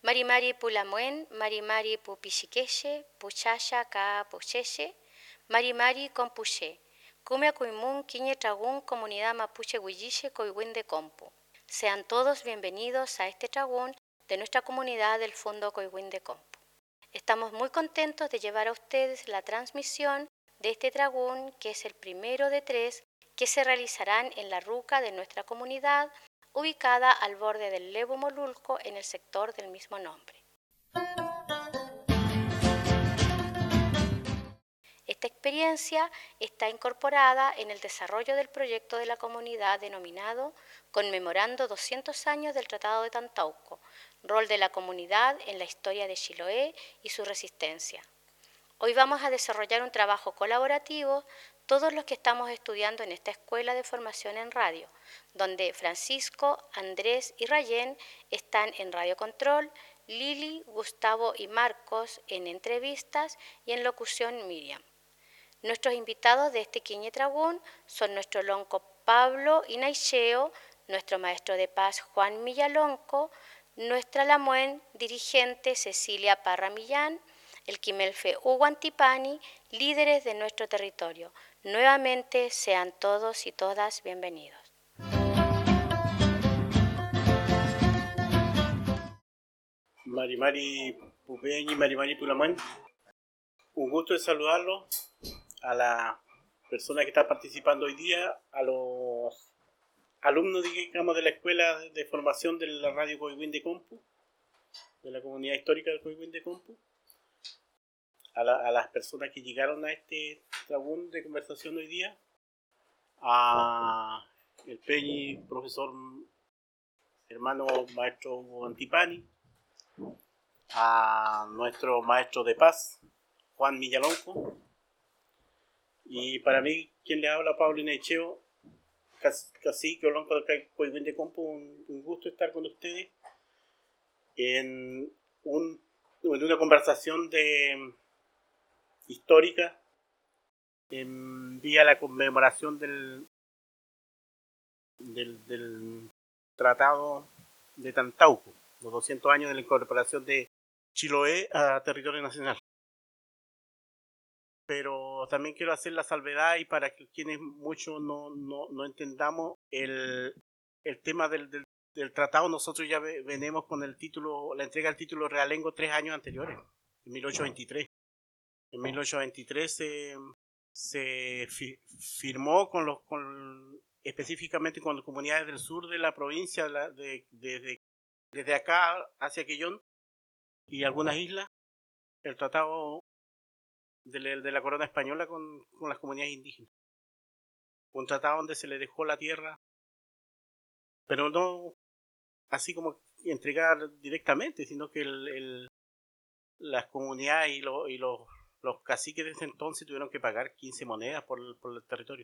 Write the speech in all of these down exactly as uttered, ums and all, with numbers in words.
Marimari Pulamuen, Marimari Pupichiqueche, Puchaya Ka Pucheche, Marimari Compuche, Cumia Cuimun, Quiñe Tragún, Comunidad Mapuche Huilliche, Coihuín de Compu. Sean todos bienvenidos a este tragún de nuestra comunidad del Fondo Coihuín de Compu. Estamos muy contentos de llevar a ustedes la transmisión de este tragún, que es el primero de tres que se realizarán en la ruca de nuestra comunidad, ubicada al borde del Lebu Molulco en el sector del mismo nombre. Esta experiencia está incorporada en el desarrollo del proyecto de la comunidad denominado Conmemorando doscientos años del Tratado de Tantauco, rol de la comunidad en la historia de Chiloé y su resistencia. Hoy vamos a desarrollar un trabajo colaborativo todos los que estamos estudiando en esta escuela de formación en radio, donde Francisco, Andrés y Rayén están en Radio Control, Lili, Gustavo y Marcos en entrevistas y en locución Miriam. Nuestros invitados de este Quiñe Tragún son nuestro lonco Pablo Inaicheo, nuestro maestro de paz Juan Millalonco, nuestra Lamuen dirigente Cecilia Parra Millán, el Quimelfe Hugo Antipani, líderes de nuestro territorio. Nuevamente sean todos y todas bienvenidos. Marimari Pupeñi, Marimari Pulamuen, un gusto de saludarlos, a la persona que está participando hoy día, a los alumnos, digamos, de la Escuela de Formación de la Radio Coihuín de Compu, de la Comunidad Histórica del Coihuín de Compu, a, la, a las personas que llegaron a este tragún de conversación hoy día, a el Peñi, profesor hermano maestro Antipani, a nuestro maestro de paz, Juan Millalonco, y para mí, quien le habla, Pablo Inaicheo, cacique Olonco del Coihuín de Compu, un, un gusto estar con ustedes en, un, en una conversación de, histórica en vía la conmemoración del, del, del Tratado de Tantauco, los doscientos años de la incorporación de Chiloé a territorio nacional. Pero también quiero hacer la salvedad, y para que quienes mucho no, no, no entendamos el, el tema del, del, del tratado, nosotros ya venimos con el título, la entrega del título realengo tres años anteriores, en mil ochocientos veintitrés. En mil ochocientos veintitrés se, se fi, firmó con los, con, específicamente con las comunidades del sur de la provincia, de, de, de, de, desde acá hacia Quillón y algunas islas, el tratado de la, de la corona española con, con las comunidades indígenas. Un tratado donde se le dejó la tierra, pero no así como entregar directamente, sino que el, el, las comunidades y, lo, y los, los caciques de ese entonces tuvieron que pagar quince monedas por el, por el territorio.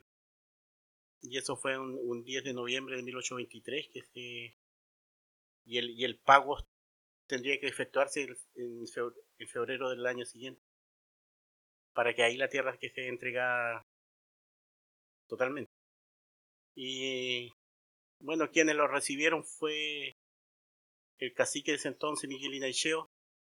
Y eso fue un, un diez de noviembre de mil ochocientos veintitrés, que se, y, el, y el pago tendría que efectuarse en febrero, en febrero del año siguiente, para que ahí la tierra que se entrega totalmente. Y bueno, quienes lo recibieron fue el cacique de ese entonces, Miguel Inaicheo,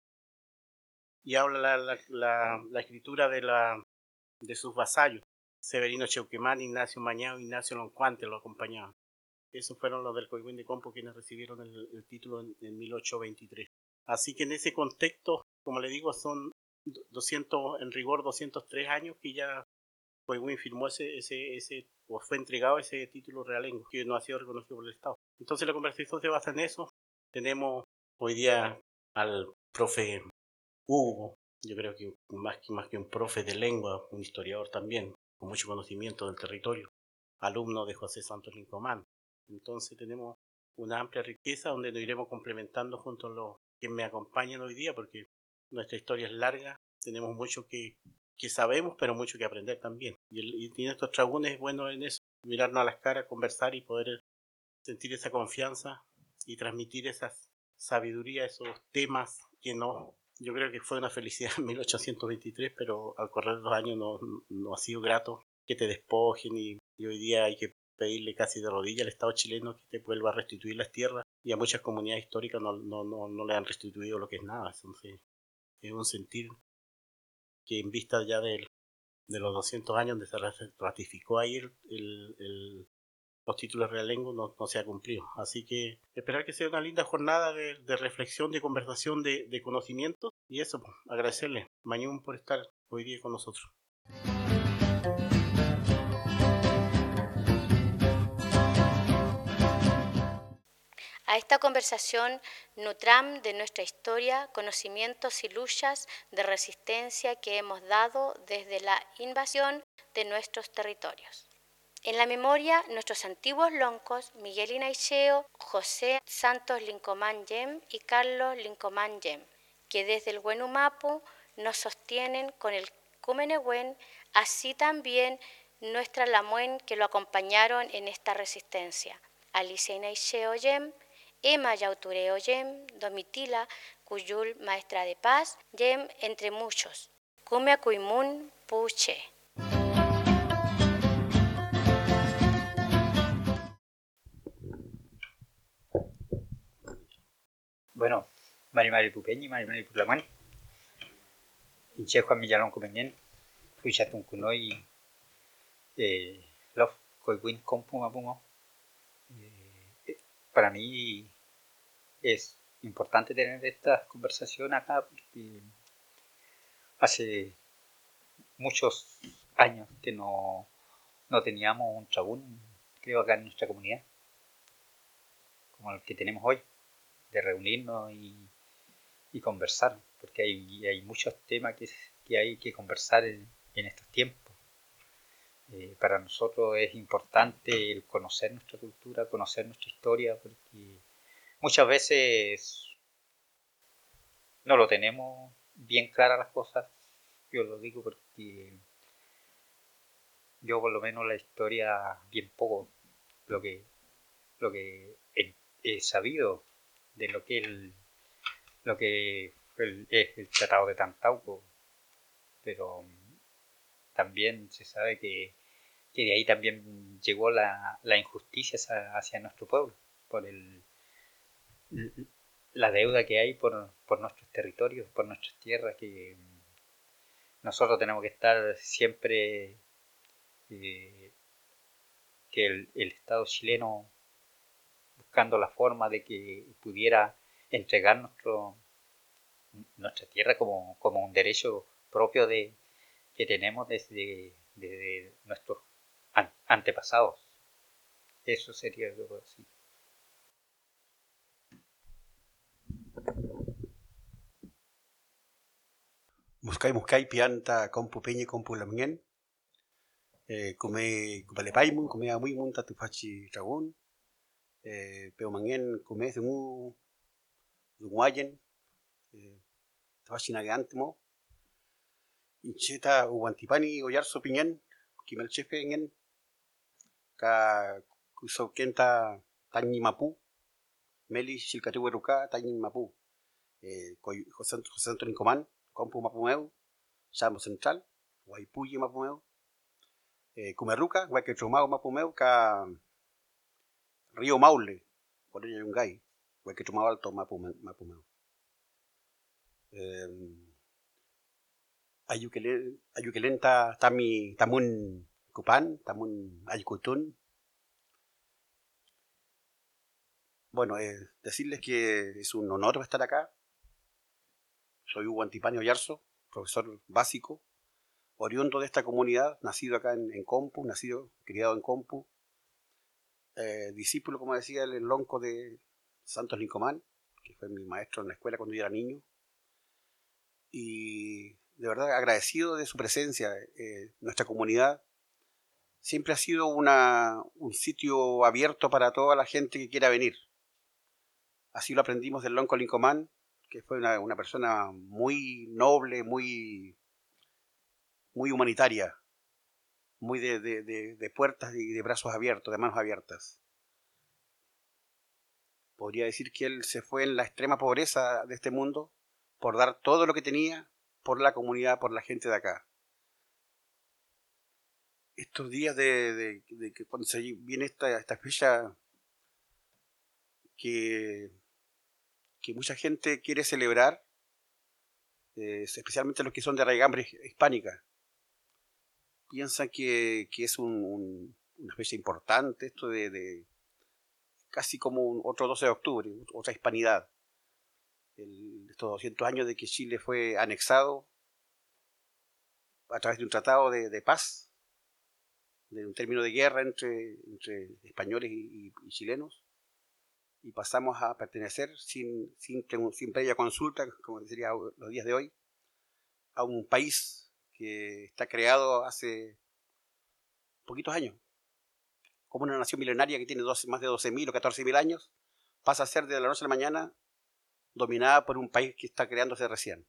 y habla la, la, la, la escritura de, la, de sus vasallos, Severino Cheuquemán, Ignacio Mañao, Ignacio Loncuante lo acompañaban. Esos fueron los del Coihuín de Compu quienes recibieron el, el título en, en mil ochocientos veintitrés. Así que en ese contexto, como le digo, son doscientos, en rigor doscientos tres años que ya Coihuín firmó ese, ese, ese, o fue entregado ese título realengo, que no ha sido reconocido por el Estado. Entonces la conversación se basa en eso. Tenemos hoy día al profe Hugo, yo creo que más que, más que un profe de lengua, un historiador también, con mucho conocimiento del territorio, alumno de José Santos Lincomán. Entonces tenemos una amplia riqueza donde nos iremos complementando junto a los que me acompañan hoy día, porque nuestra historia es larga, tenemos mucho que, que sabemos, pero mucho que aprender también. Y, el, y en estos tragunes es bueno en eso, mirarnos a las caras, conversar y poder sentir esa confianza y transmitir esa sabiduría, esos temas que no... Yo creo que fue una felicidad en mil ochocientos veintitrés, pero al correr de los años no, no ha sido grato que te despojen, y, y hoy día hay que pedirle casi de rodillas al Estado chileno que te vuelva a restituir las tierras, y a muchas comunidades históricas no, no, no, no le han restituido lo que es nada. Entonces es un sentir que en vista ya de, de los doscientos años donde se ratificó ahí el, el, el, los títulos realengo no, no se ha cumplido. Así que esperar que sea una linda jornada de, de reflexión, de conversación, de, de conocimiento, y eso, pues, agradecerle, Mañún, por estar hoy día con nosotros. A esta conversación nutram de nuestra historia, conocimientos y luchas de resistencia que hemos dado desde la invasión de nuestros territorios. En la memoria, nuestros antiguos loncos, Miguel Inaicheo, José Santos Lincomán Yem y Carlos Lincomán Yem, que desde el Huenumapu nos sostienen con el Cumenehuen, así también nuestra Lamuen que lo acompañaron en esta resistencia, Alicia Inaicheo Yem, Emma Yautureo Yem, Domitila Cuyul, maestra de paz, Yem, entre muchos, Kumea Kuimun Puche. Bueno, Mari Mari Pupeñi, Mari Mari Pulamán, Inche Juan Millalón Cumeñén, Fuichatun Kunoi, Love, Coiwin Compuma Pumo. Para mí es importante tener esta conversación acá porque hace muchos años que no, no teníamos un trabún, creo, acá en nuestra comunidad, como el que tenemos hoy, de reunirnos y, y conversar, porque hay, hay muchos temas que, que hay que conversar en, en estos tiempos. Eh, para nosotros es importante el conocer nuestra cultura, conocer nuestra historia, porque muchas veces no lo tenemos bien claras las cosas. Yo lo digo porque yo por lo menos la historia bien poco, lo que, lo que he, he sabido de lo que, el, lo que el, es el Tratado de Tantauco, pero también se sabe que, que de ahí también llegó la, la injusticia hacia, hacia nuestro pueblo, por el, la deuda que hay por, por nuestros territorios, por nuestras tierras, que nosotros tenemos que estar siempre, eh, que el, el Estado chileno buscando la forma de que pudiera entregar nuestro, nuestra tierra como, como un derecho propio de, que tenemos desde, desde nuestros an, antepasados. Eso sería lo que puedo decir. Muscay muscay pianta compu peñe compu lamien. Eh, come kupalepaimun, come amuimun tatufachi dragón. Eh, pero mangien come dungu dunguayen. Eh, tafachi nagantemo. Incheta uantipani oyarso piñan. Kimel chefe ngien. Ka kusokenta tañi mapu. Meli silkatueruka tañi mapu. Eh, José Santo Lincomán, compu mapumeu. Sambo Central, Guaypuyi mapumeu. Eh, Cumerruca, Guayquetromao mapumeu, ka Río Maule, por ello Yungay, Guayquetromao Alto mapumeu. mapumeu. Eh, Ayuquelen, Ayuquelenta Tami Tamun Cupán, Tamun Aycutún. Bueno, eh, decirles que es un honor estar acá. Soy Hugo Antipani Oyarzo, profesor básico, oriundo de esta comunidad, nacido acá en, en Compu, nacido, criado en Compu, eh, discípulo, como decía, el lonco de Santos Lincomán, que fue mi maestro en la escuela cuando yo era niño, y de verdad agradecido de su presencia. Eh, nuestra comunidad siempre ha sido una, un sitio abierto para toda la gente que quiera venir. Así lo aprendimos del lonco Lincomán, que fue una, una persona muy noble, muy, muy humanitaria, muy de, de, de, de puertas y de brazos abiertos, de manos abiertas. Podría decir que él se fue en la extrema pobreza de este mundo por dar todo lo que tenía por la comunidad, por la gente de acá. estos días de, de, de que cuando se viene esta, esta fecha que, que mucha gente quiere celebrar, eh, especialmente los que son de raigambre hispánica, piensan que, que es un, un, una fecha importante, esto de, de casi como un otro doce de octubre, otra hispanidad. El, estos doscientos años de que Chile fue anexado a través de un tratado de, de paz, de un término de guerra entre, entre españoles y, y, y chilenos, y pasamos a pertenecer sin, sin, sin previa consulta, como sería los días de hoy, a un país que está creado hace poquitos años, como una nación milenaria que tiene doce, más de doce mil o catorce mil años, pasa a ser de la noche a la mañana dominada por un país que está creándose recién.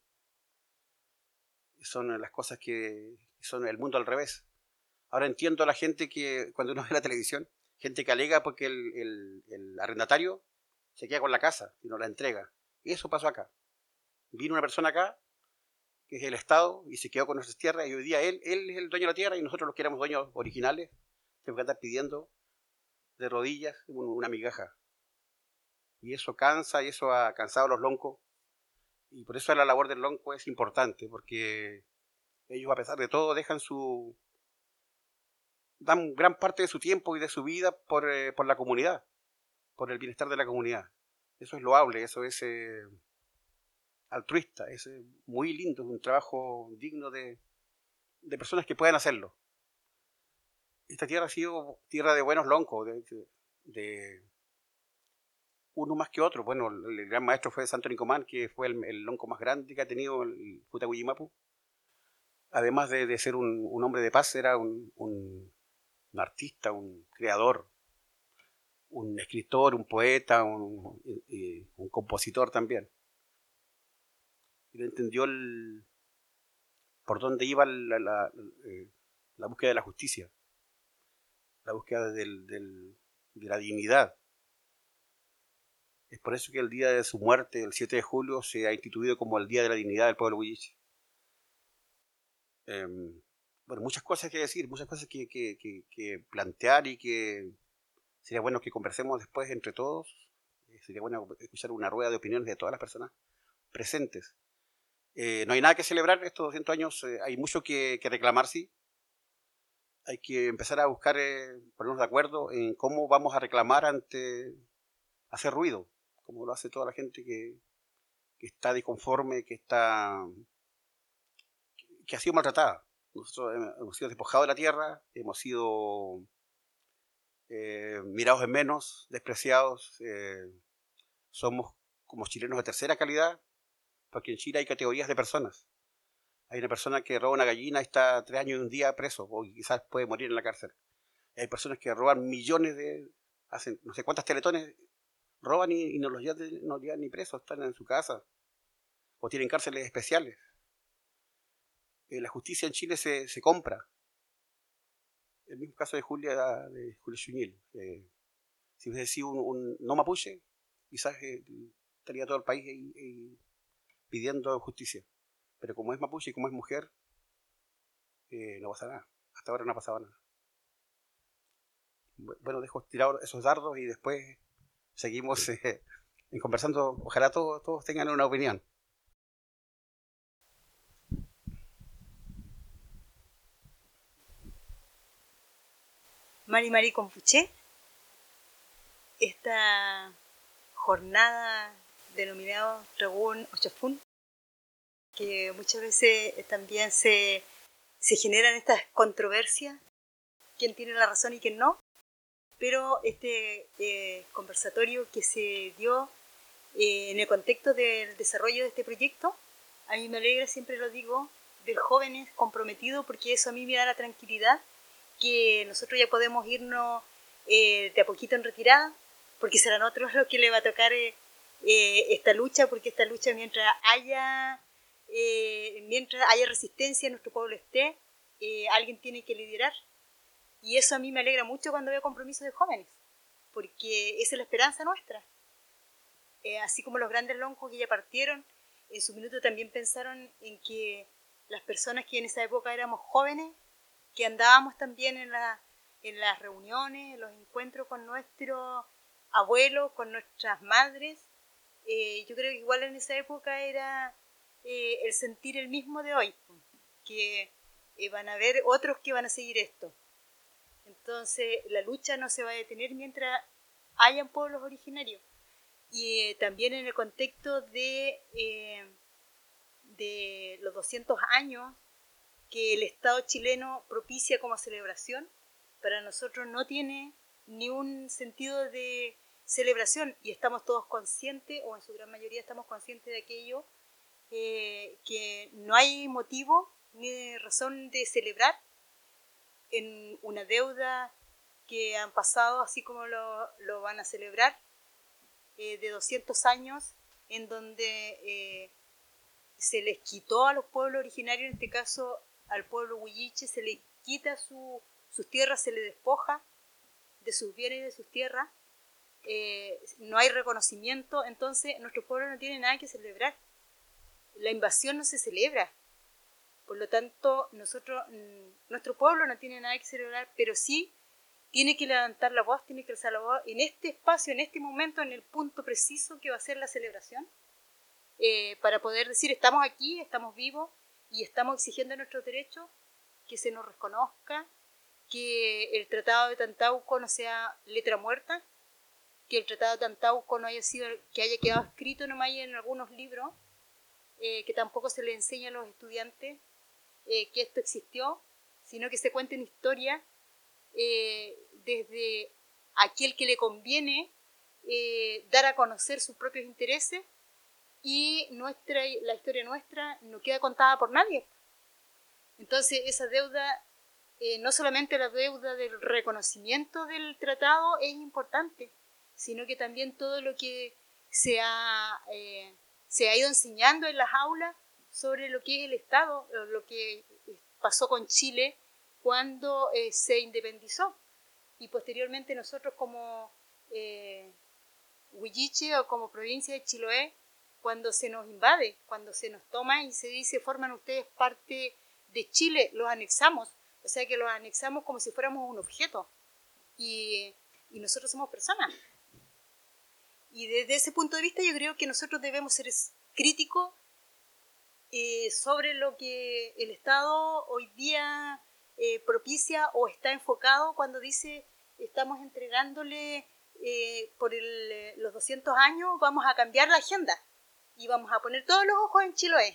Son las cosas que son el mundo al revés. Ahora entiendo a la gente que, cuando uno ve la televisión, gente que alega porque el, el, el arrendatario se queda con la casa y no la entrega. Y eso pasó acá. Vino una persona acá, que es el Estado, y se quedó con nuestras tierras, y hoy día él, él es el dueño de la tierra, y nosotros los que éramos dueños originales, tenemos que estar pidiendo de rodillas una migaja. Y eso cansa, y eso ha cansado a los loncos, y por eso la labor del lonco es importante, porque ellos, a pesar de todo, dejan su... dan gran parte de su tiempo y de su vida por, eh, por la comunidad, por el bienestar de la comunidad. Eso es loable, eso es eh, altruista, es eh, muy lindo, es un trabajo digno de, de personas que puedan hacerlo. Esta tierra ha sido tierra de buenos loncos, de, de, de uno más que otro. Bueno, el, el gran maestro fue Santo Nicomán, que fue el, el lonco más grande que ha tenido el Futagüimapu. Además de, de ser un, un hombre de paz, era un, un, un artista, un creador, un escritor, un poeta, un, eh, un compositor también. Y él entendió el, por dónde iba la, la, eh, la búsqueda de la justicia, la búsqueda del, del, de la dignidad. Es por eso que el día de su muerte, el siete de julio, se ha instituido como el Día de la Dignidad del Pueblo Huilliche. Eh, bueno, muchas cosas que decir, muchas cosas que, que, que, que plantear, y que sería bueno que conversemos después entre todos. Eh, sería bueno escuchar una rueda de opiniones de todas las personas presentes. Eh, no hay nada que celebrar estos doscientos años, eh, hay mucho que, que reclamar, sí. Hay que empezar a buscar, eh, ponernos de acuerdo en cómo vamos a reclamar ante hacer ruido, como lo hace toda la gente que, que está disconforme, que está que ha sido maltratada. Nosotros hemos sido despojados de la tierra, hemos sido eh, mirados en menos, despreciados. Eh, somos como chilenos de tercera calidad, porque en Chile hay categorías de personas. Hay una persona que roba una gallina y está tres años y un día preso, o quizás puede morir en la cárcel. Hay personas que roban millones de... hacen no sé cuántas teletones, roban y, y no los llevan, no llevan ni presos, están en su casa, o tienen cárceles especiales. Eh, la justicia en Chile se, se compra. El mismo caso de Julia, de Julia Chuñil. Eh, si hubiese sido un, un no mapuche, quizás eh, estaría todo el país eh, eh, pidiendo justicia. Pero como es mapuche y como es mujer, eh, no pasa nada. Hasta ahora no ha pasado nada. Bueno, dejo tirados esos dardos y después seguimos eh, conversando. Ojalá todos, todos tengan una opinión. Mari Mari Compuché, esta jornada denominada Regún Ochafún, que muchas veces también se, se generan estas controversias, quién tiene la razón y quién no, pero este eh, conversatorio que se dio eh, en el contexto del desarrollo de este proyecto, a mí me alegra, siempre lo digo, ver jóvenes comprometidos, porque eso a mí me da la tranquilidad que nosotros ya podemos irnos eh, de a poquito en retirada, porque será a nosotros lo que le va a tocar eh, eh, esta lucha, porque esta lucha, mientras haya eh, mientras haya resistencia en nuestro pueblo esté, eh, alguien tiene que liderar, y eso a mí me alegra mucho cuando veo compromisos de jóvenes, porque esa es la esperanza nuestra. Eh, así como los grandes loncos que ya partieron, en su minuto también pensaron en que las personas que en esa época éramos jóvenes que andábamos también en, la, en las reuniones, en los encuentros con nuestros abuelos, con nuestras madres. Eh, yo creo que igual en esa época era eh, el sentir el mismo de hoy, que eh, van a haber otros que van a seguir esto. Entonces la lucha no se va a detener mientras hayan pueblos originarios. Y eh, también en el contexto de, eh, de los doscientos años que el Estado chileno propicia como celebración, para nosotros no tiene ni un sentido de celebración, y estamos todos conscientes, o en su gran mayoría estamos conscientes de aquello, eh, que no hay motivo ni razón de celebrar en una deuda que han pasado, así como lo, lo van a celebrar, eh, de doscientos años, en donde eh, se les quitó a los pueblos originarios, en este caso al pueblo huilliche, se les quita su, sus tierras, se les despoja de sus bienes y de sus tierras, eh, no hay reconocimiento, entonces nuestro pueblo no tiene nada que celebrar. La invasión no se celebra, por lo tanto nosotros, nuestro pueblo no tiene nada que celebrar, pero sí tiene que levantar la voz, tiene que alzar la voz en este espacio, en este momento, en el punto preciso que va a ser la celebración, eh, para poder decir estamos aquí, estamos vivos y estamos exigiendo nuestros derechos, que se nos reconozca, que el Tratado de Tantauco no sea letra muerta, que el Tratado de Tantauco no haya sido, que haya quedado escrito nomás en algunos libros, eh, que tampoco se le enseña a los estudiantes eh, que esto existió, sino que se cuente una historia eh, desde aquel que le conviene eh, dar a conocer sus propios intereses, y nuestra, la historia nuestra no queda contada por nadie. Entonces esa deuda, eh, no solamente la deuda del reconocimiento del tratado es importante, sino que también todo lo que se ha, eh, se ha ido enseñando en las aulas sobre lo que es el Estado, lo que pasó con Chile cuando eh, se independizó, y posteriormente nosotros como eh, Huilliche o como provincia de Chiloé, cuando se nos invade, cuando se nos toma y se dice forman ustedes parte de Chile, los anexamos, o sea que los anexamos como si fuéramos un objeto, y, y nosotros somos personas. Y desde ese punto de vista yo creo que nosotros debemos ser críticos eh, sobre lo que el Estado hoy día eh, propicia o está enfocado cuando dice estamos entregándole eh, por el, los doscientos años, vamos a cambiar la agenda y vamos a poner todos los ojos en Chiloé.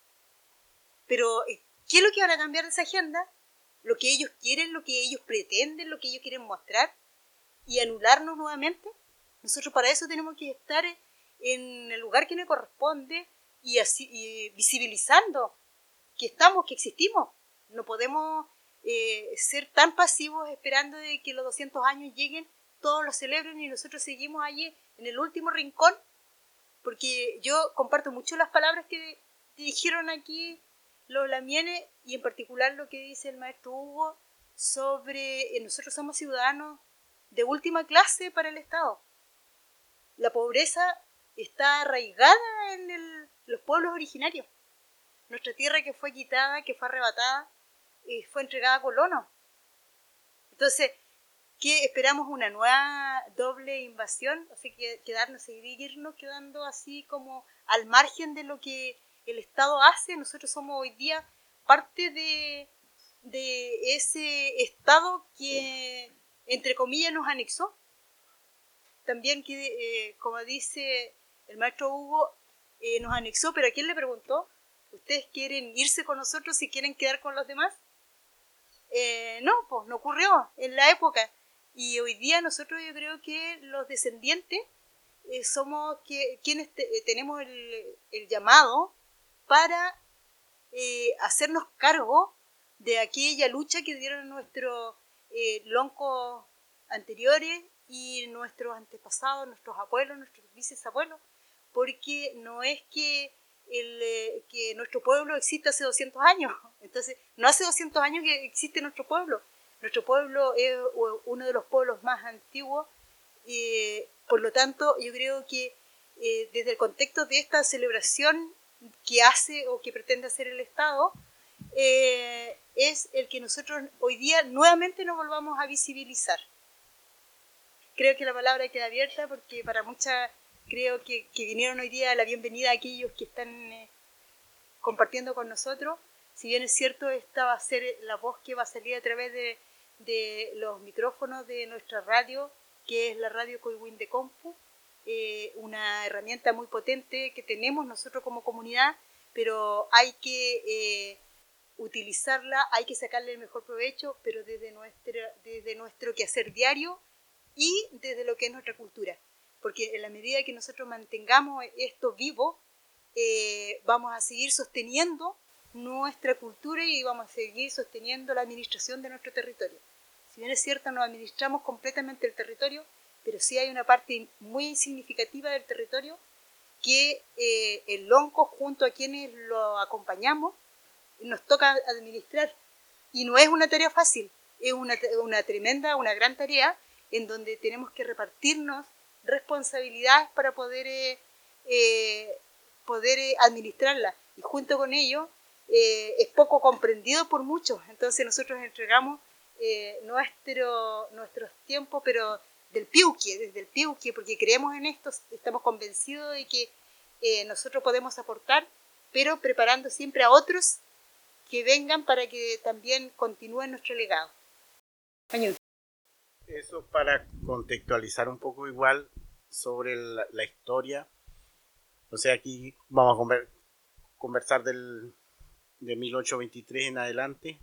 Pero ¿qué es lo que van a cambiar de esa agenda? Lo que ellos quieren, lo que ellos pretenden, lo que ellos quieren mostrar, y anularnos nuevamente. Nosotros para eso tenemos que estar en el lugar que nos corresponde y, así, y visibilizando que estamos, que existimos. No podemos eh, ser tan pasivos esperando de que los doscientos años lleguen, todos los celebren y nosotros seguimos allí en el último rincón, porque yo comparto mucho las palabras que dijeron aquí los lamienes, y en particular lo que dice el maestro Hugo sobre eh, nosotros somos ciudadanos de última clase para el Estado. La pobreza está arraigada en el, los pueblos originarios. Nuestra tierra que fue quitada, que fue arrebatada, eh, fue entregada a colonos. Entonces, ¿qué esperamos? ¿Una nueva doble invasión? O sea, que quedarnos, seguirnos quedando así como al margen de lo que el Estado hace. Nosotros somos hoy día parte de, de ese Estado que, entre comillas, nos anexó. También, que, eh, como dice el maestro Hugo, eh, nos anexó, pero ¿a quién le preguntó? ¿Ustedes quieren irse con nosotros si quieren quedar con los demás? Eh, no, pues no ocurrió en la época. Y hoy día nosotros yo creo que los descendientes eh, somos que, quienes te, eh, tenemos el, el llamado para eh, hacernos cargo de aquella lucha que dieron nuestros eh, loncos anteriores y nuestros antepasados, nuestros abuelos, nuestros bisabuelos, porque no es que, el, eh, que nuestro pueblo existe hace doscientos años, entonces no hace doscientos años que existe nuestro pueblo, nuestro pueblo es uno de los pueblos más antiguos, eh, por lo tanto yo creo que eh, desde el contexto de esta celebración que hace o que pretende hacer el Estado, eh, es el que nosotros hoy día nuevamente nos volvamos a visibilizar. Creo que la palabra queda abierta porque para muchas, creo que, que vinieron hoy día, la bienvenida a aquellos que están eh, compartiendo con nosotros. Si bien es cierto, esta va a ser la voz que va a salir a través de, de los micrófonos de nuestra radio, que es la radio Coihuín de Compu, eh, una herramienta muy potente que tenemos nosotros como comunidad, pero hay que eh, utilizarla, hay que sacarle el mejor provecho, pero desde, nuestra, desde nuestro quehacer diario y desde lo que es nuestra cultura. Porque en la medida que nosotros mantengamos esto vivo, eh, vamos a seguir sosteniendo nuestra cultura y vamos a seguir sosteniendo la administración de nuestro territorio. Si bien es cierto, no administramos completamente el territorio, pero sí hay una parte muy significativa del territorio que eh, el Lonco, junto a quienes lo acompañamos, nos toca administrar. Y no es una tarea fácil, es una, una tremenda, una gran tarea en donde tenemos que repartirnos responsabilidades para poder, eh, eh, poder eh, administrarla. Y junto con ello, eh, es poco comprendido por muchos. Entonces nosotros entregamos eh, nuestro, nuestros tiempos, pero del piuque, desde el piuque, porque creemos en esto, estamos convencidos de que eh, nosotros podemos aportar, pero preparando siempre a otros que vengan para que también continúe nuestro legado. Año. Eso para contextualizar un poco igual sobre la, la historia. O sea, aquí vamos a conver, conversar del, de mil ochocientos veintitrés en adelante,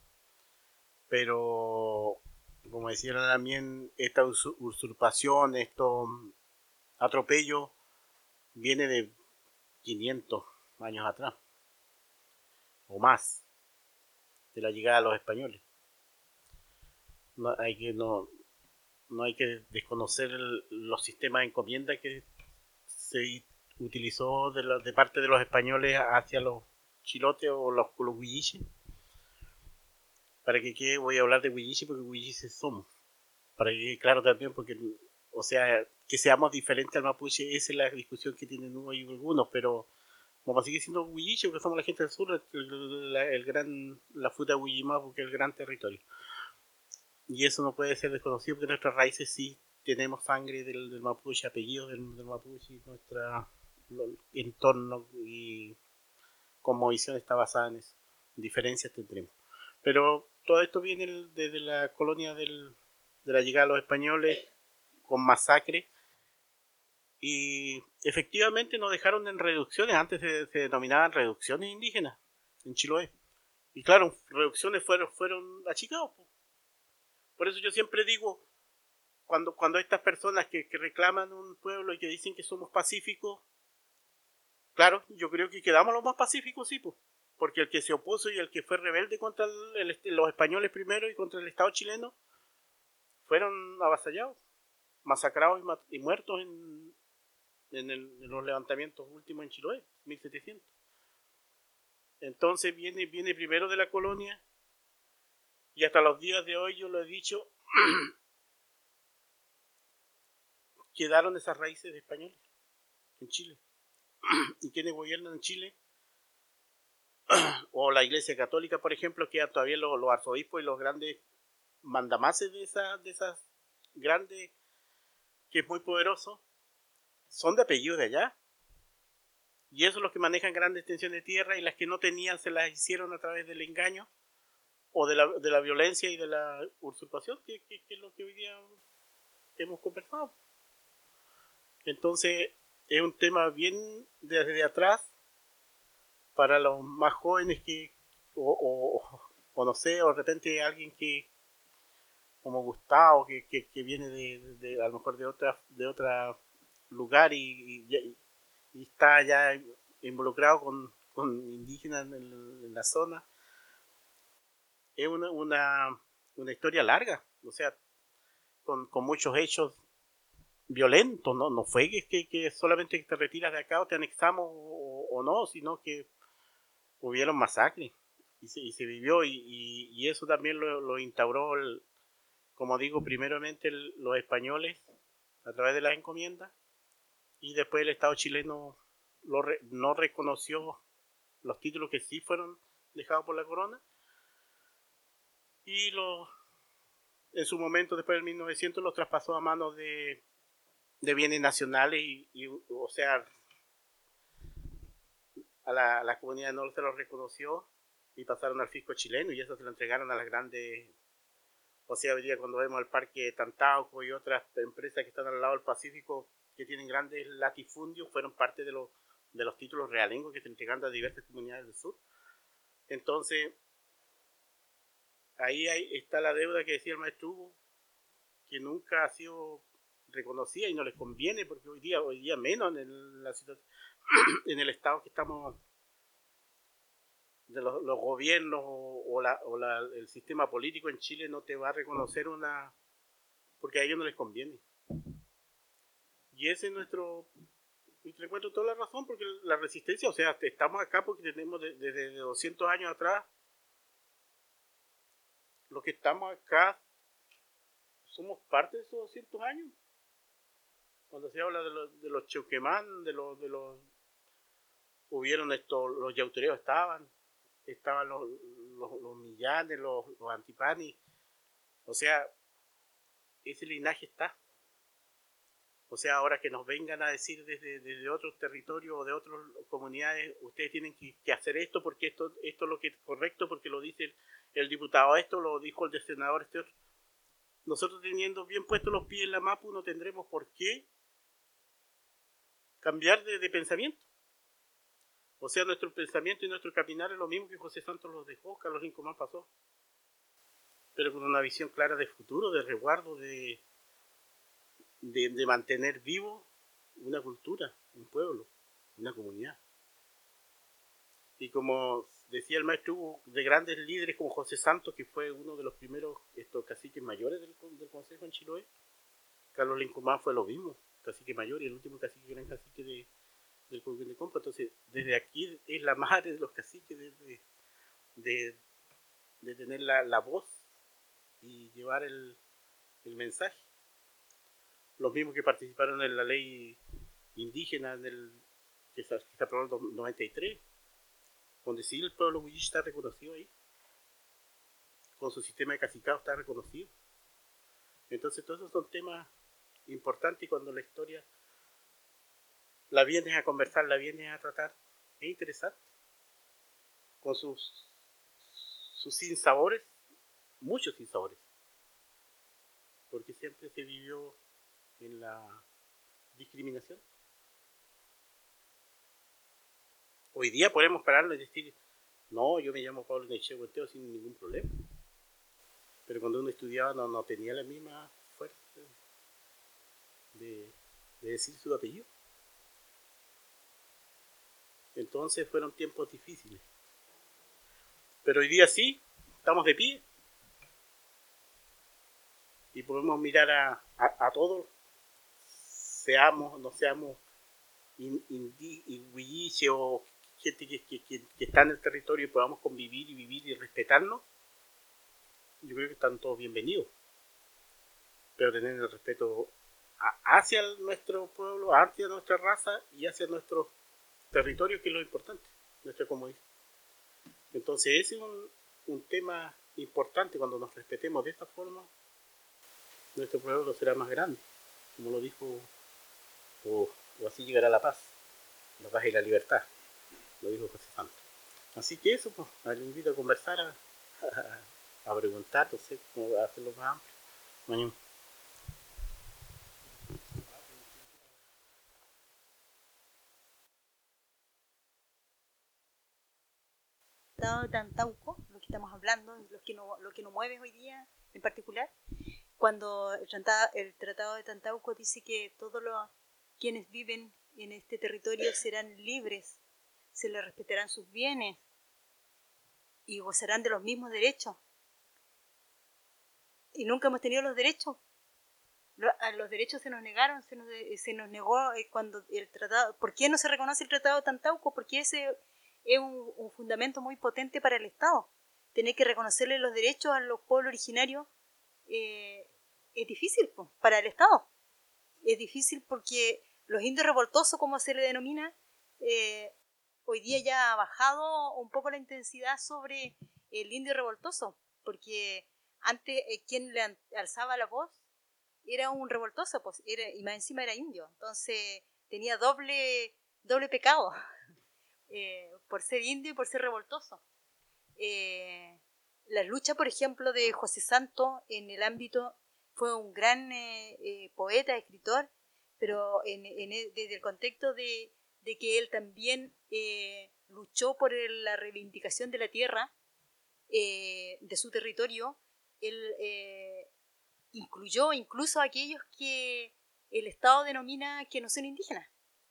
pero como decía también, esta usurpación, esto atropello viene de quinientos años atrás o más de la llegada de los españoles. No hay que no, no hay que desconocer el, los sistemas de encomienda que se utilizó de, la, de parte de los españoles hacia los chilotes o los, los huilliches. Para que quede, voy a hablar de huilliches porque huilliches somos. Para que quede claro también, porque, o sea, que seamos diferentes al mapuche, esa es la discusión que tienen hoy algunos, pero vamos a seguir siendo huilliches porque somos la gente del sur, el, la, el gran, la fruta de Huillimapu, que es el gran territorio. Y eso no puede ser desconocido porque nuestras raíces sí tenemos sangre del, del mapuche, apellidos del, del mapuche, y nuestro entorno y como visión está basada en eso. Diferencias tendremos. Pero todo esto viene desde la colonia del, de la llegada de los españoles con masacre y efectivamente nos dejaron en reducciones. Antes se, se denominaban reducciones indígenas en Chiloé. Y claro, reducciones fueron, fueron achicados. Por eso yo siempre digo, cuando, cuando estas personas que, que reclaman un pueblo y que dicen que somos pacíficos, claro, yo creo que quedamos los más pacíficos, sí, pues. Porque el que se opuso y el que fue rebelde contra el, el, los españoles primero y contra el Estado chileno fueron avasallados, masacrados y, y muertos en, en, el, en los levantamientos últimos en Chiloé, mil setecientos. Entonces viene, viene primero de la colonia y hasta los días de hoy, yo lo he dicho, quedaron esas raíces de españoles en Chile. ¿Y quienes gobiernan en Chile? O la Iglesia Católica, por ejemplo, quedan todavía los, los arzobispos y los grandes mandamases de, esa, de esas grandes, que es muy poderoso, son de apellido de allá. Y eso es los que manejan grandes extensiones de tierra, y las que no tenían se las hicieron a través del engaño o de la, de la violencia y de la usurpación, que, que, que es lo que hoy día hemos conversado. Entonces es un tema bien desde atrás para los más jóvenes que o, o, o no sé, o de repente alguien que como Gustavo que, que, que viene de, de, de a lo mejor de otra de otro lugar y, y, y está ya involucrado con, con indígenas en, el, en la zona. Es una, una, una historia larga, o sea, con, con muchos hechos violentos, no, no fue que, que, que solamente te retiras de acá o te anexamos o, o no, sino que hubieron masacres y se, y se vivió y, y, y eso también lo, lo instauró, el, como digo, primeramente el, los españoles a través de las encomiendas y después el Estado chileno lo re, no reconoció los títulos que sí fueron dejados por la corona y lo, en su momento, después del mil novecientos, los traspasó a manos de, de bienes nacionales y, y, o sea, a la, a la comunidad no se los reconoció y pasaron al fisco chileno y eso se lo entregaron a las grandes. O sea, hoy día cuando vemos el parque Tantauco y otras empresas que están al lado del Pacífico que tienen grandes latifundios, fueron parte de los, de los títulos realengos que se entregaron a diversas comunidades del sur. Entonces, ahí hay, está la deuda que decía el maestro Hugo, que nunca ha sido reconocida y no les conviene, porque hoy día, hoy día menos en el, la situación, en el estado que estamos, de los, los gobiernos o, o, la, o la, el sistema político en Chile no te va a reconocer una, porque a ellos no les conviene. Y ese es nuestro, y te encuentro toda la razón, porque la resistencia, o sea, estamos acá porque tenemos desde de, de doscientos años atrás, los que estamos acá somos parte de esos doscientos años. Cuando se habla de los, de los Cheuquemán, de los, de los, hubieron estos, los yautereos estaban, estaban los, los, los millanes, los, los antipani, o sea, ese linaje está. O sea, ahora que nos vengan a decir desde, desde otros territorios o de otras comunidades, ustedes tienen que, que hacer esto porque esto, esto es lo que es correcto, porque lo dice el, el diputado, esto lo dijo el senador, este otro. Nosotros teniendo bien puestos los pies en la MAPU no tendremos por qué cambiar de, de pensamiento. O sea, nuestro pensamiento y nuestro caminar es lo mismo que José Santos los dejó, Carlos Rincomán pasó. Pero con una visión clara de futuro, de resguardo, de, de, de mantener vivo una cultura, un pueblo, una comunidad. Y como decía el maestro Hugo, de grandes líderes como José Santos, que fue uno de los primeros estos caciques mayores del, del Consejo en Chiloé, Carlos Lincomán fue lo mismo, cacique mayor y el último cacique gran cacique de, del Coquén de Compa. Entonces, desde aquí es la madre de los caciques de, de, de, de tener la, la voz y llevar el, el mensaje. Los mismos que participaron en la ley indígena del, que se, que se aprobó en el noventa y tres, donde sí el pueblo huilliche está reconocido ahí, con su sistema de cacicado está reconocido. Entonces todos esos son temas importantes y cuando la historia la vienes a conversar, la vienes a tratar, es interesante, con sus, sus sinsabores, muchos sinsabores, porque siempre se vivió en la discriminación. Hoy día podemos pararlo y decir, no, yo me llamo Pablo Nechehueteo sin ningún problema. Pero cuando uno estudiaba no, no tenía la misma fuerza de, de decir su apellido. Entonces fueron tiempos difíciles. Pero hoy día sí, estamos de pie. Y podemos mirar a, a, a todos, seamos, no seamos huilliche o gente que, que, que, que está en el territorio y podamos convivir y vivir y respetarnos. Yo creo que están todos bienvenidos. Pero tener el respeto a, hacia nuestro pueblo, hacia nuestra raza y hacia nuestro territorio, que es lo importante, nuestra comunidad. Entonces ese es un, un tema importante. Cuando nos respetemos de esta forma, nuestro pueblo será más grande, como lo dijo, o, o así llegará la paz, la paz y la libertad, lo dijo José Santos. Así que eso, pues, les invito a conversar, a, a, a preguntar, no sé cómo hacerlo más amplio. Mañana. Tratado de Tantauco, lo que estamos hablando, lo que, no, lo que nos mueve hoy día en particular, cuando el tratado, el tratado de Tantauco dice que todos los quienes viven en este territorio serán libres, se les respetarán sus bienes y gozarán de los mismos derechos. Y nunca hemos tenido los derechos. Los derechos se nos negaron, se nos, se nos negó cuando el tratado. ¿Por qué no se reconoce el tratado de Tantauco? Porque ese es un, un fundamento muy potente para el Estado. Tener que reconocerle los derechos a los pueblos originarios eh, es difícil, pues, para el Estado. Es difícil porque los indios revoltosos, como se le denomina, eh, hoy día ya ha bajado un poco la intensidad sobre el indio revoltoso, porque antes eh, quien le alzaba la voz era un revoltoso, pues, era, y más encima era indio, entonces tenía doble, doble pecado, eh, por ser indio y por ser revoltoso. Eh, la lucha, por ejemplo, de José Santos en el ámbito, fue un gran eh, eh, poeta, escritor, pero en, en el, desde el contexto de, de que él también eh, luchó por el, la reivindicación de la tierra, eh, de su territorio, él eh, incluyó incluso a aquellos que el Estado denomina que no son indígenas.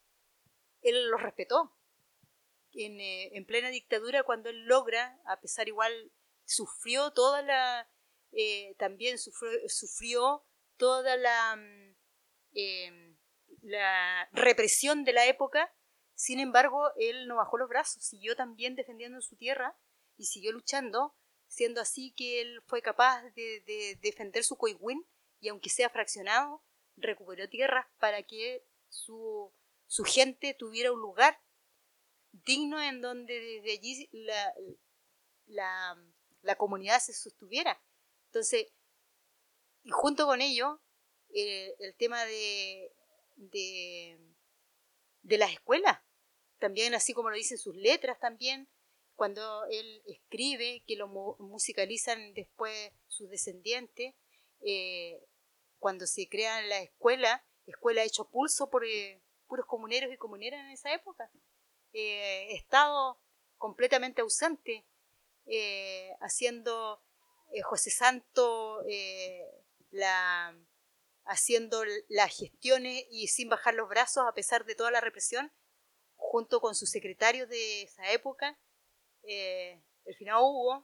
Él los respetó. En, eh, en plena dictadura, cuando él logra, a pesar igual, sufrió toda la, eh, también sufrió, sufrió toda la, eh, la represión de la época, sin embargo, él no bajó los brazos, siguió también defendiendo su tierra y siguió luchando, siendo así que él fue capaz de, de defender su coigüín y aunque sea fraccionado, recuperó tierras para que su, su gente tuviera un lugar digno en donde desde allí la, la, la comunidad se sostuviera. Entonces, y junto con ello, eh, el tema de, de, de las escuelas, también así como lo dicen sus letras también, cuando él escribe, que lo mu musicalizan después sus descendientes, eh, cuando se crea la escuela, escuela hecho pulso por eh, puros comuneros y comuneras en esa época. Eh, estado completamente ausente, eh, haciendo eh, José Santo eh, la, haciendo las gestiones y sin bajar los brazos a pesar de toda la represión, junto con sus secretarios de esa época, eh, el finado Hugo,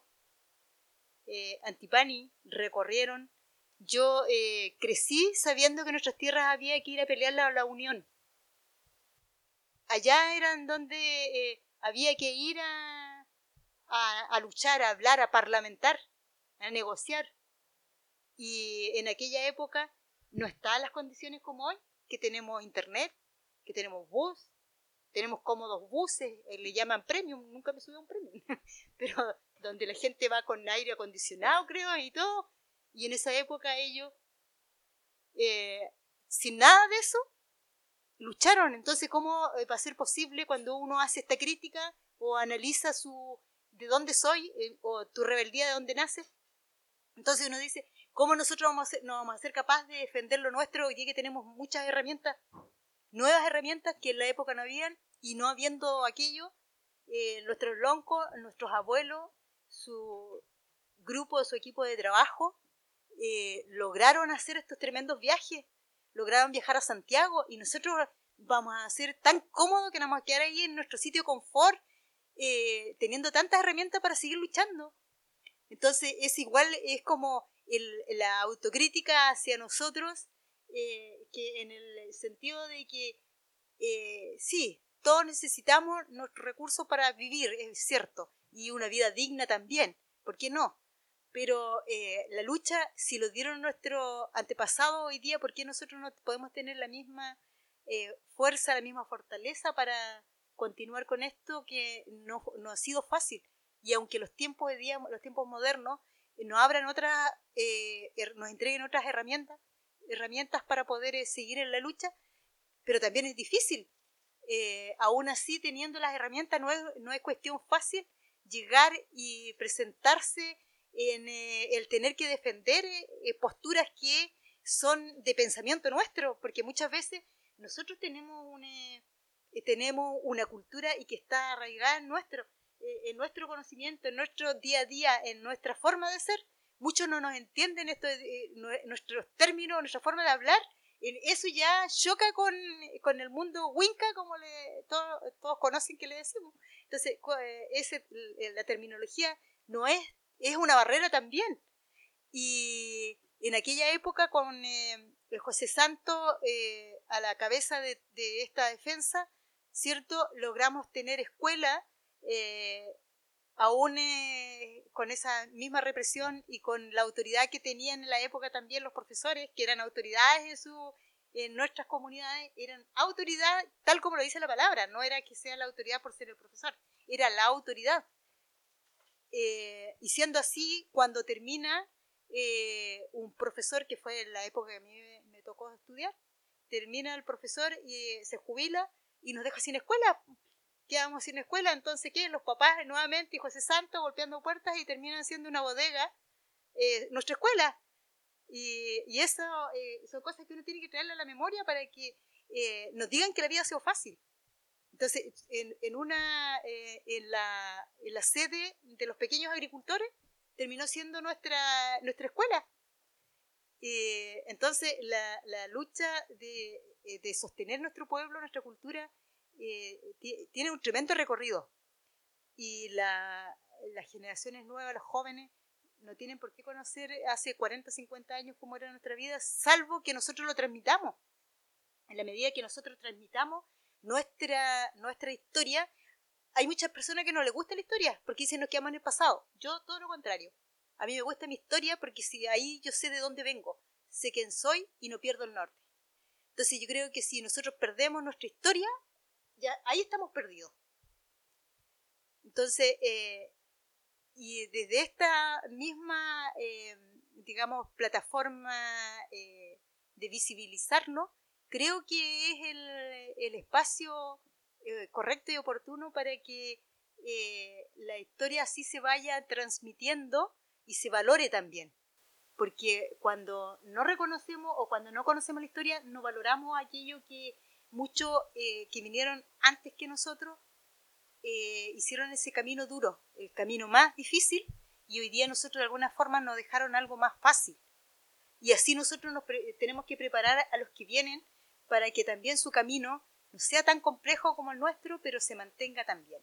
eh, Antipani, recorrieron. Yo eh, crecí sabiendo que en nuestras tierras había que ir a pelear la, la unión. Allá eran donde eh, había que ir a, a, a luchar, a hablar, a parlamentar, a negociar. Y en aquella época no estaban las condiciones como hoy, que tenemos internet, que tenemos bus, tenemos cómodos buses, eh, le llaman premium, nunca me subí a un premium, pero donde la gente va con aire acondicionado, creo, y todo. Y en esa época ellos, eh, sin nada de eso, lucharon. Entonces, ¿cómo va a ser posible cuando uno hace esta crítica o analiza su de dónde soy eh, o tu rebeldía de dónde nace? Entonces uno dice, ¿cómo nosotros vamos a ser, no vamos a ser capaces de defender lo nuestro hoy día que tenemos muchas herramientas, nuevas herramientas que en la época no habían, y no habiendo aquello, eh, nuestros loncos, nuestros abuelos, su grupo, su equipo de trabajo, eh, lograron hacer estos tremendos viajes, lograron viajar a Santiago, y nosotros vamos a ser tan cómodos que nos vamos a quedar ahí en nuestro sitio de confort, eh, teniendo tantas herramientas para seguir luchando. Entonces es igual, es como el, la autocrítica hacia nosotros, eh, que en el sentido de que eh, sí, todos necesitamos nuestros recursos para vivir, es cierto, y una vida digna también, ¿por qué no? Pero eh, la lucha, si lo dieron nuestros antepasados hoy día, ¿por qué nosotros no podemos tener la misma eh, fuerza, la misma fortaleza para continuar con esto que no, no ha sido fácil? Y aunque los tiempos de día, los tiempos modernos eh, nos abran otras, eh, nos entreguen otras herramientas, herramientas para poder eh, seguir en la lucha, pero también es difícil. Eh, aún así, teniendo las herramientas, no es, no es cuestión fácil llegar y presentarse en eh, el tener que defender eh, posturas que son de pensamiento nuestro, porque muchas veces nosotros tenemos una, eh, tenemos una cultura y que está arraigada en nuestro, eh, en nuestro conocimiento, en nuestro día a día, en nuestra forma de ser. Muchos no nos entienden esto, eh, nuestros términos, nuestra forma de hablar. Eso ya choca con, con el mundo Winca, como le, todo, todos conocen que le decimos. Entonces, ese, la terminología no es, es una barrera también. Y en aquella época, con eh, José Santos eh, a la cabeza de, de esta defensa, ¿cierto? Logramos tener escuela, eh, aún eh, con esa misma represión y con la autoridad que tenían en la época también los profesores, que eran autoridades en, su, en nuestras comunidades, eran autoridad tal como lo dice la palabra, no era que sea la autoridad por ser el profesor, era la autoridad. Eh, y siendo así, cuando termina eh, un profesor que fue en la época que a mí me, me tocó estudiar, termina el profesor y eh, se jubila y nos deja sin escuela. Quedamos sin escuela, entonces ¿qué? Los papás nuevamente, hijos de santo, golpeando puertas y terminan siendo una bodega eh, nuestra escuela. Y, y eso eh, son cosas que uno tiene que traerle a la memoria para que eh, nos digan que la vida ha sido fácil. Entonces, en, en, una, eh, en, la, en la sede de los pequeños agricultores terminó siendo nuestra, nuestra escuela. Eh, entonces, la, la lucha de, de sostener nuestro pueblo, nuestra cultura, eh, t- tiene un tremendo recorrido. Y la, las generaciones nuevas, los jóvenes, no tienen por qué conocer hace cuarenta, cincuenta años cómo era nuestra vida, salvo que nosotros lo transmitamos. En la medida que nosotros transmitamos nuestra, nuestra historia, hay muchas personas que no les gusta la historia, porque dicen nos quedamos en el pasado. Yo todo lo contrario. A mí me gusta mi historia porque si ahí yo sé de dónde vengo, sé quién soy y no pierdo el norte. Entonces yo creo que si nosotros perdemos nuestra historia, ya ahí estamos perdidos. Entonces, eh, y desde esta misma, eh, digamos, plataforma eh, de visibilizarnos, creo que es el, el espacio eh, correcto y oportuno para que eh, la historia así se vaya transmitiendo y se valore también. Porque cuando no reconocemos o cuando no conocemos la historia, no valoramos aquello que muchos eh, que vinieron antes que nosotros eh, hicieron ese camino duro, el camino más difícil, y hoy día nosotros de alguna forma nos dejaron algo más fácil. Y así nosotros nos pre- tenemos que preparar a los que vienen para que también su camino no sea tan complejo como el nuestro, pero se mantenga también.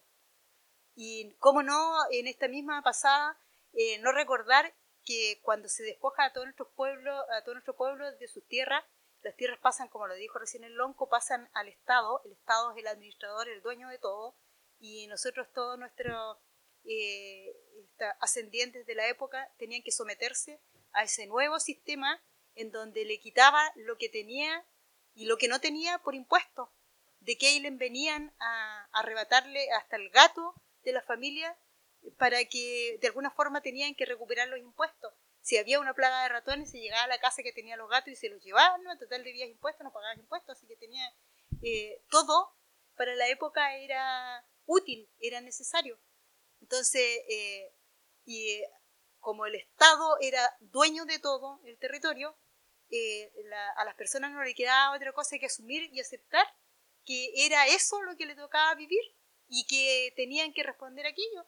Y cómo no, en esta misma pasada, eh, no recordar que cuando se despoja a todos nuestros pueblos, a todo nuestro pueblo de sus tierras, las tierras pasan, como lo dijo recién el Lonco, pasan al Estado, el Estado es el administrador, el dueño de todo, y nosotros todos nuestros eh, ascendientes de la época tenían que someterse a ese nuevo sistema en donde le quitaba lo que tenía y lo que no tenía por impuestos, de que ahí le venían a, a arrebatarle hasta el gato de la familia para que de alguna forma tenían que recuperar los impuestos. Si había una plaga de ratones, se llegaba a la casa que tenía los gatos y se los llevaban, ¿no? En total debías impuestos, no pagabas impuestos, así que tenía eh, todo para la época era útil, era necesario. Entonces, eh, y eh, como el Estado era dueño de todo el territorio, eh, la, a las personas no le quedaba otra cosa que asumir y aceptar que era eso lo que le tocaba vivir y que tenían que responder a aquello.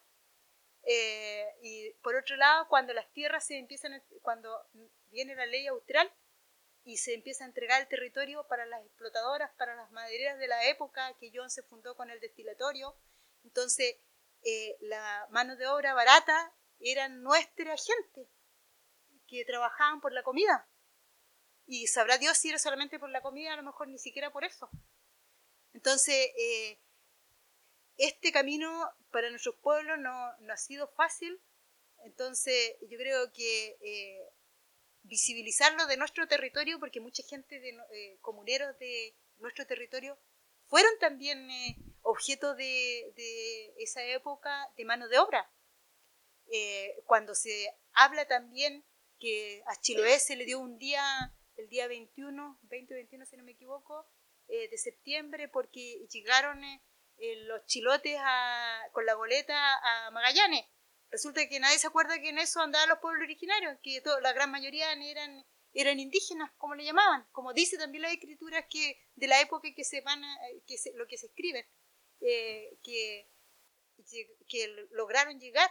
Eh, y por otro lado, cuando las tierras se empiezan, a, cuando viene la ley austral y se empieza a entregar el territorio para las explotadoras, para las madereras de la época, que John se fundó con el destilatorio, entonces eh, la mano de obra barata eran nuestra gente que trabajaban por la comida. Y sabrá Dios si era solamente por la comida, a lo mejor ni siquiera por eso. Entonces, eh, este camino para nuestros pueblos no, no ha sido fácil. Entonces, yo creo que eh, visibilizarlo de nuestro territorio, porque mucha gente, de eh, comuneros de nuestro territorio, fueron también eh, objeto de, de esa época de mano de obra. Eh, cuando se habla también que a Chiloé se le dio un día, el día veintiuno, veinte o veintiuno si no me equivoco, eh, de septiembre, porque llegaron eh, los chilotes a, con la goleta a Magallanes. Resulta que nadie se acuerda que en eso andaban los pueblos originarios, que todo, la gran mayoría eran, eran indígenas, como le llamaban, como dice también las escrituras que, de la época que se van a, que se, lo que se escriben, eh, que, que lograron llegar.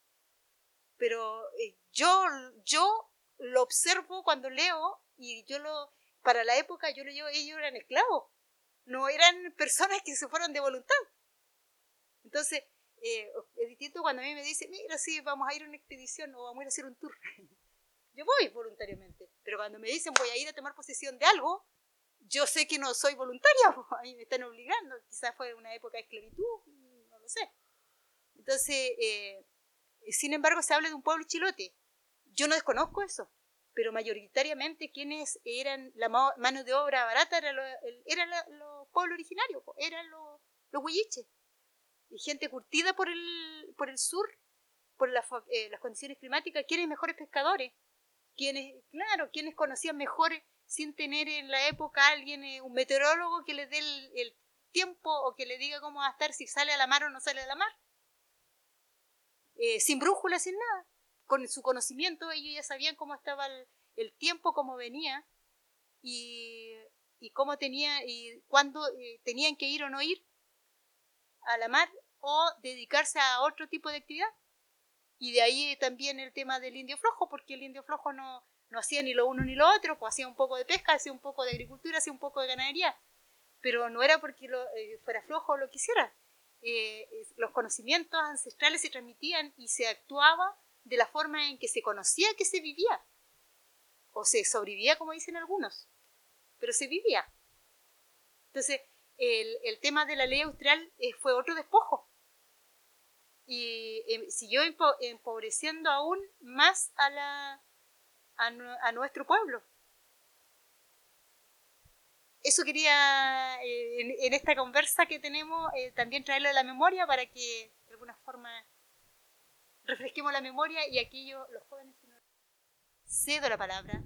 Pero eh, yo, yo lo observo cuando leo y yo lo, para la época yo lo llevo, ellos eran esclavos, no eran personas que se fueron de voluntad. Entonces, eh, es distinto cuando a mí me dicen, mira, sí, vamos a ir a una expedición o vamos a ir a hacer un tour. Yo voy voluntariamente, pero cuando me dicen voy a ir a tomar posesión de algo, yo sé que no soy voluntaria, a mí me están obligando, quizás fue una época de esclavitud, no lo sé. Entonces, eh, sin embargo, se habla de un pueblo chilote. Yo no desconozco eso, pero mayoritariamente quienes eran la mano de obra barata eran los era lo pueblos originarios, eran los, los huilliches. Y gente curtida por el, por el sur, por la, eh, las condiciones climáticas, quieren mejores pescadores. quienes, claro, quienes conocían mejor sin tener en la época alguien, eh, un meteorólogo que les dé el, el tiempo o que le diga cómo va a estar, si sale a la mar o no sale a la mar. Eh, sin brújula, sin nada. Con su conocimiento ellos ya sabían cómo estaba el, el tiempo, cómo venía y, y cómo tenía y cuándo eh, tenían que ir o no ir a la mar o dedicarse a otro tipo de actividad. Y de ahí también el tema del indio flojo, porque el indio flojo no, no hacía ni lo uno ni lo otro, pues hacía un poco de pesca, hacía un poco de agricultura, hacía un poco de ganadería, pero no era porque lo, eh, fuera flojo o lo quisiera. Eh, los conocimientos ancestrales se transmitían y se actuaba de la forma en que se conocía que se vivía, o se sobrevivía como dicen algunos, pero se vivía. Entonces, el, el tema de la ley austral eh, fue otro despojo. Y eh, siguió empo empobreciendo aún más a, la, a, a nuestro pueblo. Eso quería, eh, en, en esta conversa que tenemos, eh, también traerlo a la memoria para que de alguna forma refresquemos la memoria y aquellos, los jóvenes, si no... Cedo la palabra.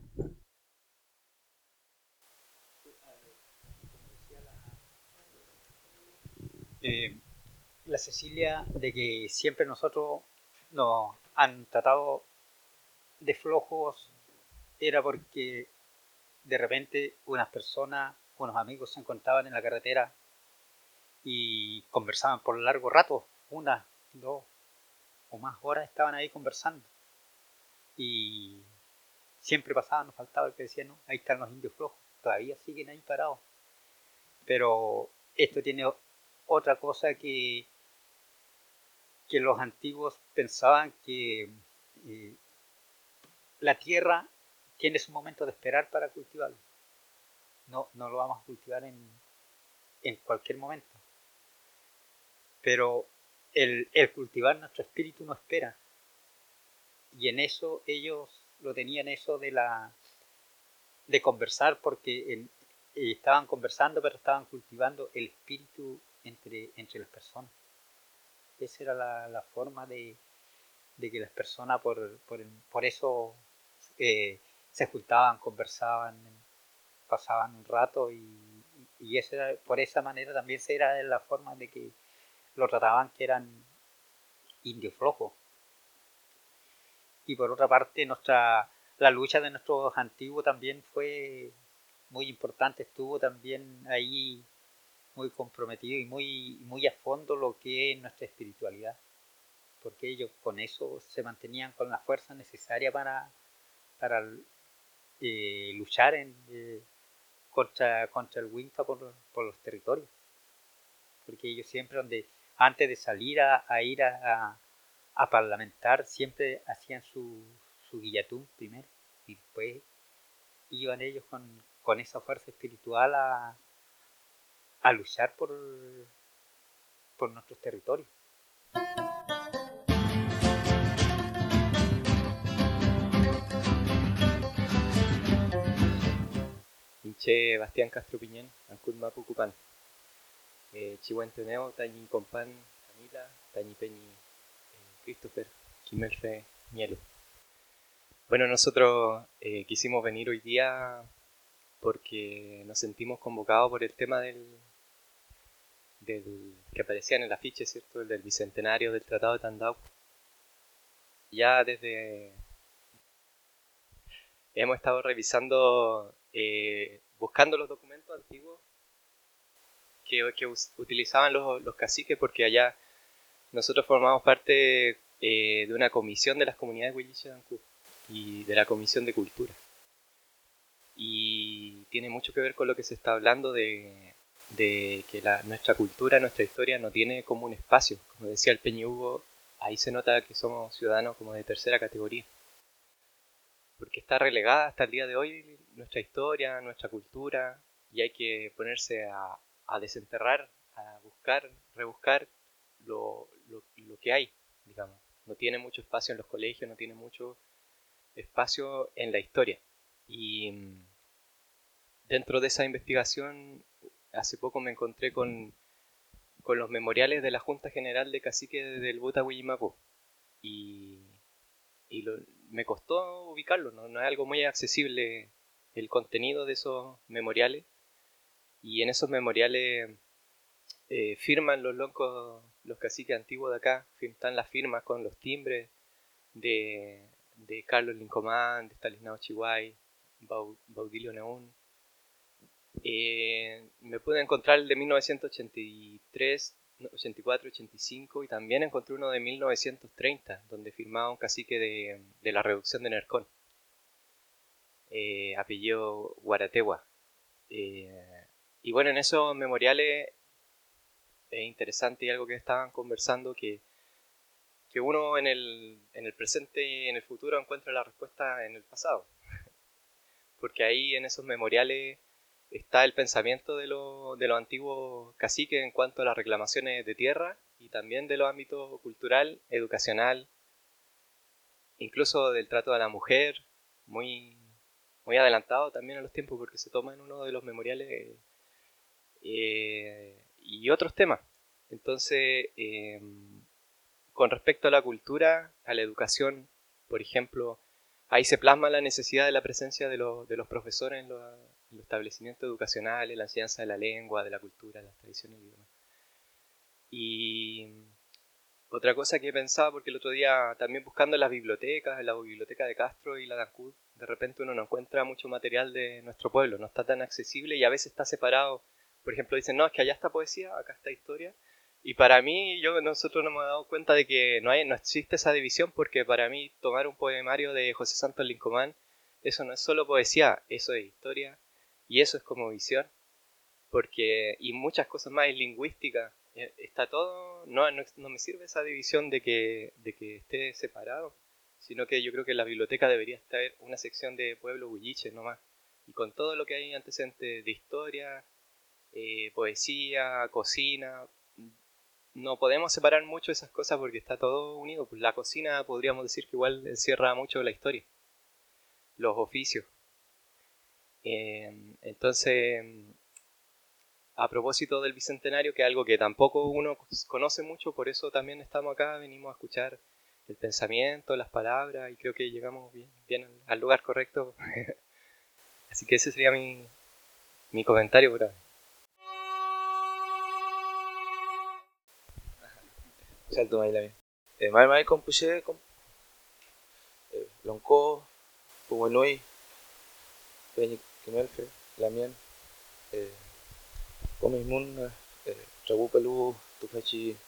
Eh, la Cecilia, de que siempre nosotros nos han tratado de flojos, era porque de repente unas personas, unos amigos se encontraban en la carretera y conversaban por largo rato, una, dos o más horas estaban ahí conversando. Y siempre pasaba, nos faltaba el que decía, no, ahí están los indios flojos, todavía siguen ahí parados. Pero esto tiene otra cosa que, que los antiguos pensaban que eh, la tierra tiene su momento de esperar para cultivarlo. No, no lo vamos a cultivar en, en cualquier momento. Pero el, el cultivar nuestro espíritu no espera. Y en eso ellos lo tenían, eso de la de conversar, porque en, eh, estaban conversando, pero estaban cultivando el espíritu entre, entre las personas. Esa era la, la forma de, de que las personas por, por, por eso eh, se juntaban, conversaban, pasaban un rato y, y esa era, por esa manera también era la forma de que lo trataban, que eran indios flojos. Y por otra parte, nuestra, la lucha de nuestros antiguos también fue muy importante, estuvo también ahí muy comprometido y muy, muy a fondo lo que es nuestra espiritualidad, porque ellos con eso se mantenían con la fuerza necesaria para, para eh, luchar en, eh, contra, contra el Winca por, por los territorios, porque ellos siempre, donde antes de salir a, a ir a, a, a parlamentar, siempre hacían su, su guillatún primero y después iban ellos con, con esa fuerza espiritual a, a luchar por, por nuestros territorios. Inche Bastián Castro Piñén, Ancud Mapu Cupán. Eh, Chihuenteneo, Tañi Compán, Camila, Tañi Peñi, eh, Christopher, Quimelfe, Mielo. Bueno, nosotros eh, quisimos venir hoy día porque nos sentimos convocados por el tema del, del que aparecía en el afiche, ¿cierto? El del bicentenario del Tratado de Tandau. Ya desde hemos estado revisando, eh, buscando los documentos antiguos que, que us, utilizaban los, los caciques, porque allá nosotros formamos parte eh, de una comisión de las comunidades Huilliche de Ancud y de la Comisión de Cultura. Y tiene mucho que ver con lo que se está hablando de, de que la, nuestra cultura, nuestra historia no tiene como un espacio. Como decía el Peñi Hugo, ahí se nota que somos ciudadanos como de tercera categoría. Porque está relegada hasta el día de hoy nuestra historia, nuestra cultura, y hay que ponerse a, a desenterrar, a buscar, rebuscar lo, lo, lo que hay, digamos. No tiene mucho espacio en los colegios, no tiene mucho espacio en la historia. Y dentro de esa investigación, hace poco me encontré con, con los memoriales de la Junta General de Caciques del Buta Huillimapu. Y, y lo, me costó ubicarlo, ¿no? No es algo muy accesible el contenido de esos memoriales. Y en esos memoriales eh, firman los locos, los caciques antiguos de acá, están las firmas con los timbres de, de Carlos Lincomán, de Stanislao Chihuay, Baudilio Naún. Eh, me pude encontrar el de mil novecientos ochenta y tres, ochenta y cuatro, ochenta y cinco y también encontré uno de mil novecientos treinta, donde firmaba un cacique de, de la reducción de Nercón, eh, apellido Guarategua. Eh, y bueno, en esos memoriales es interesante y algo que estaban conversando, que, que uno en el, en el presente y en el futuro encuentra la respuesta en el pasado. Porque ahí en esos memoriales está el pensamiento de, lo, de los antiguos caciques en cuanto a las reclamaciones de tierra y también de los ámbitos cultural, educacional, incluso del trato a la mujer, muy, muy adelantado también a los tiempos porque se toma en uno de los memoriales eh, y otros temas. Entonces, eh, con respecto a la cultura, a la educación, por ejemplo, ahí se plasma la necesidad de la presencia de, lo, de los profesores en los, en los establecimientos educacionales, la enseñanza de la lengua, de la cultura, de las tradiciones y demás. Y otra cosa que he pensado, porque el otro día también buscando en las bibliotecas, en la biblioteca de Castro y la de Ancud, de repente uno no encuentra mucho material de nuestro pueblo, no está tan accesible y a veces está separado. Por ejemplo, dicen, no, es que allá está poesía, acá está historia. Y para mí, yo nosotros nos hemos dado cuenta de que no, hay, no existe esa división, porque para mí tomar un poemario de José Santos Lincomán, eso no es solo poesía, eso es historia, y eso es como visión, porque y muchas cosas más, es lingüística, está todo, no, no, no me sirve esa división de que, de que esté separado, sino que yo creo que en la biblioteca debería estar una sección de pueblo huilliche nomás, y con todo lo que hay antecedentes de historia, eh, poesía, cocina. No podemos separar mucho esas cosas porque está todo unido. Pues la cocina podríamos decir que igual encierra mucho la historia, los oficios. Eh, entonces, a propósito del Bicentenario, que es algo que tampoco uno conoce mucho, por eso también estamos acá, venimos a escuchar el pensamiento, las palabras, y creo que llegamos bien, bien al lugar correcto. Así que ese sería mi, mi comentario por ahora. Salto Mailami. Eh, Mai Mai compuse com eh, Lonco, Puguanui, Peñi Kimelfe, Lamien, eh, Comismun, eh, Trabu Pelu, Tufachi,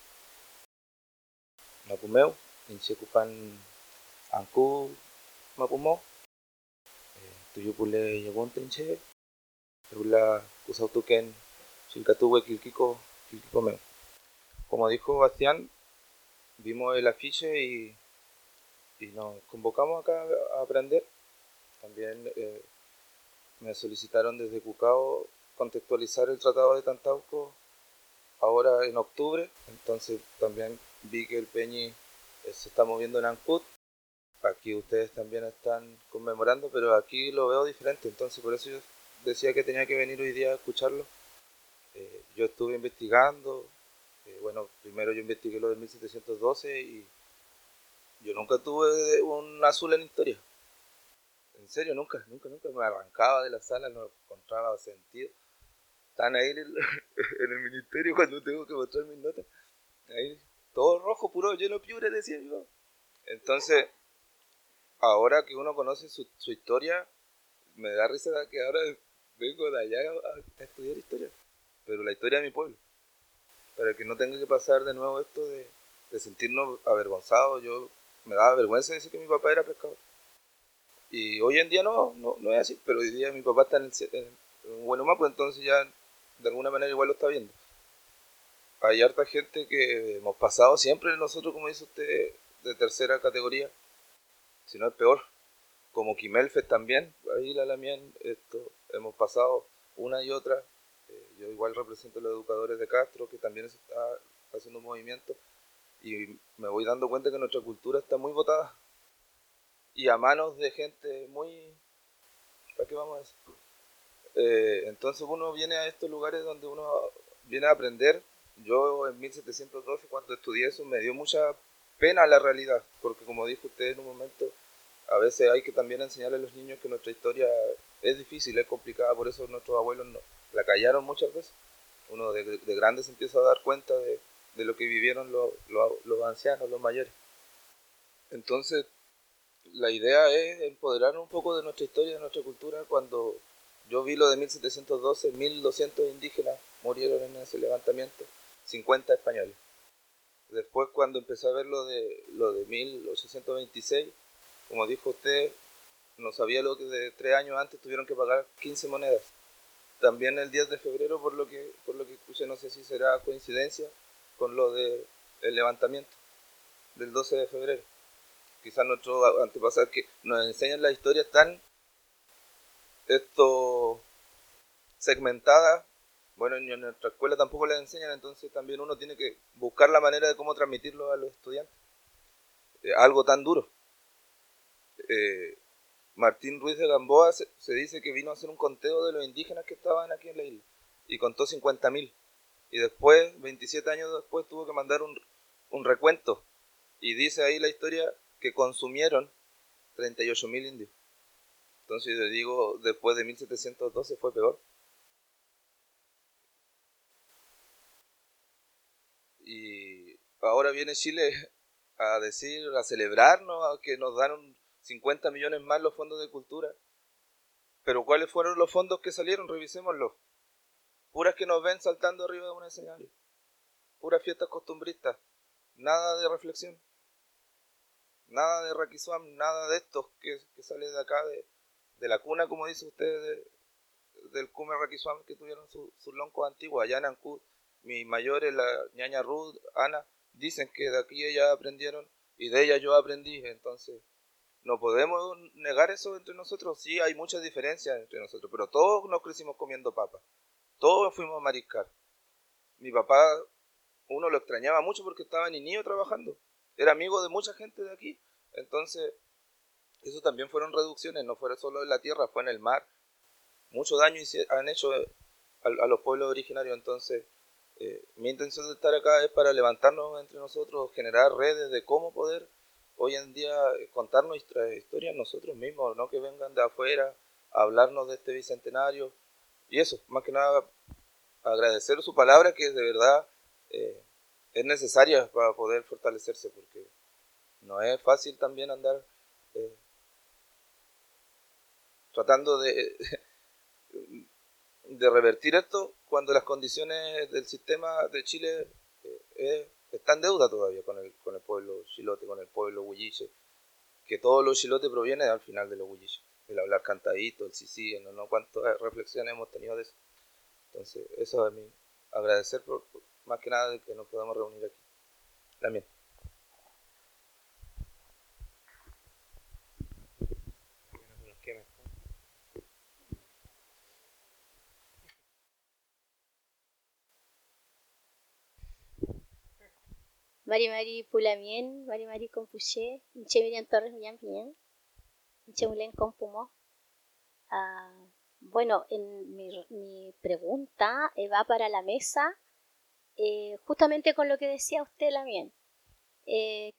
Mapumeu, Insekupan Angku, Mapumo, eh, Tuyupule Yagun Tenche, Rula Kusautuken, Chilcatuwe Kilkiko, Kilkiko Meu. Como dijo Bastián, vimos el afiche y, y nos convocamos acá a aprender. También eh, me solicitaron desde Cucao contextualizar el Tratado de Tantauco ahora en octubre. Entonces también vi que el Peñi eh, se está moviendo en Ancud. Aquí ustedes también están conmemorando, pero aquí lo veo diferente. Entonces por eso yo decía que tenía que venir hoy día a escucharlo. Eh, yo estuve investigando. Eh, bueno, primero yo investigué lo de mil setecientos doce y yo nunca tuve un azul en historia. En serio, nunca, nunca, nunca me arrancaba de la sala, no encontraba sentido. Están ahí en el, en el ministerio cuando tengo que mostrar mis notas. Ahí, todo rojo, puro, lleno de piure, decía yo. Entonces, ahora que uno conoce su, su historia, me da risa que ahora vengo de allá a, a estudiar historia. Pero la historia de mi pueblo. Para que no tenga que pasar de nuevo esto de, de sentirnos avergonzados. Yo me daba vergüenza decir que mi papá era pescador. Y hoy en día no, no, no es así, pero hoy día mi papá está en, el, en, en Huenumapu, pues entonces ya de alguna manera igual lo está viendo. Hay harta gente que hemos pasado siempre nosotros, como dice usted, de tercera categoría, si no es peor, como Quimelfe también, ahí la Lamien, esto, hemos pasado una y otra. Eh, yo igual represento a los educadores de Castro, que también se está haciendo un movimiento, y me voy dando cuenta que nuestra cultura está muy botada y a manos de gente muy... ¿Para qué vamos a decir? Eh, entonces uno viene a estos lugares donde uno viene a aprender. Yo en mil setecientos doce, cuando estudié eso, me dio mucha pena la realidad, porque como dijo usted en un momento, a veces hay que también enseñarle a los niños que nuestra historia es difícil, es complicada, por eso nuestros abuelos no, la callaron muchas veces. Uno de, de grande se empieza a dar cuenta de, de lo que vivieron los, los, los ancianos, los mayores. Entonces, la idea es empoderar un poco de nuestra historia, de nuestra cultura. Cuando yo vi lo de mil setecientos doce, mil doscientos indígenas murieron en ese levantamiento, cincuenta españoles. Después, cuando empecé a ver lo de, lo de mil ochocientos veintiséis, como dijo usted, no sabía lo que de tres años antes tuvieron que pagar quince monedas. También el diez de febrero, por lo que por lo que escuché, no sé si será coincidencia con lo del levantamiento del doce de febrero. Quizás nuestros antepasados que nos enseñan la historia tan esto segmentada, bueno, en nuestra escuela tampoco les enseñan, entonces también uno tiene que buscar la manera de cómo transmitirlo a los estudiantes. Eh, algo tan duro. Eh, Martín Ruiz de Gamboa se, se dice que vino a hacer un conteo de los indígenas que estaban aquí en la isla y contó cincuenta mil. Y después, veintisiete años después, tuvo que mandar un, un recuento. Y dice ahí la historia que consumieron treinta y ocho mil indios. Entonces yo digo, después de mil setecientos doce fue peor. Y ahora viene Chile a decir, a celebrarnos, a que nos dan cincuenta millones más los fondos de cultura. Pero ¿cuáles fueron los fondos que salieron? Revisémoslos. Puras que nos ven saltando arriba de un escenario. Puras fiestas costumbristas. Nada de reflexión. Nada de Raquisuam, nada de estos que, que sale de acá, de, de la cuna, como dice usted, de, del Cume Raquisuam, que tuvieron sus su loncos antiguos. Allá en Ancud, mis mayores, la ñaña Ruth, Ana, dicen que de aquí ellas aprendieron y de ellas yo aprendí. Entonces, no podemos negar eso entre nosotros. Sí, hay muchas diferencias entre nosotros, pero todos nos crecimos comiendo papas. Todos fuimos a mariscar. Mi papá, uno lo extrañaba mucho porque estaba en niño trabajando. Era amigo de mucha gente de aquí. Entonces, eso también fueron reducciones, no fue solo en la tierra, fue en el mar. Mucho daño han hecho a, a los pueblos originarios. Entonces, eh, mi intención de estar acá es para levantarnos entre nosotros, generar redes de cómo poder hoy en día contar nuestras historias nosotros mismos, no que vengan de afuera a hablarnos de este bicentenario. Y eso, más que nada, agradecer su palabra, que de verdad eh, es necesaria para poder fortalecerse, porque no es fácil también andar eh, tratando de, de revertir esto cuando las condiciones del sistema de Chile eh, eh, están en deuda todavía con el, con el pueblo chilote, con el pueblo huilliche, que todos los chilotes provienen al final de los huilliches, el hablar cantadito, el sisí, no, no cuántas reflexiones hemos tenido de eso. Entonces, eso es mi agradecer por, por, más que nada de que nos podamos reunir aquí. También. Mari Mari Pulamien, Mari Mari Compuché, Inche Miriam Torres Millán Piñán, Inche Mulén Compumo. Uh, bueno, en mi, mi pregunta eh, va para la mesa, eh, justamente con lo que decía usted, Lamien. Eh,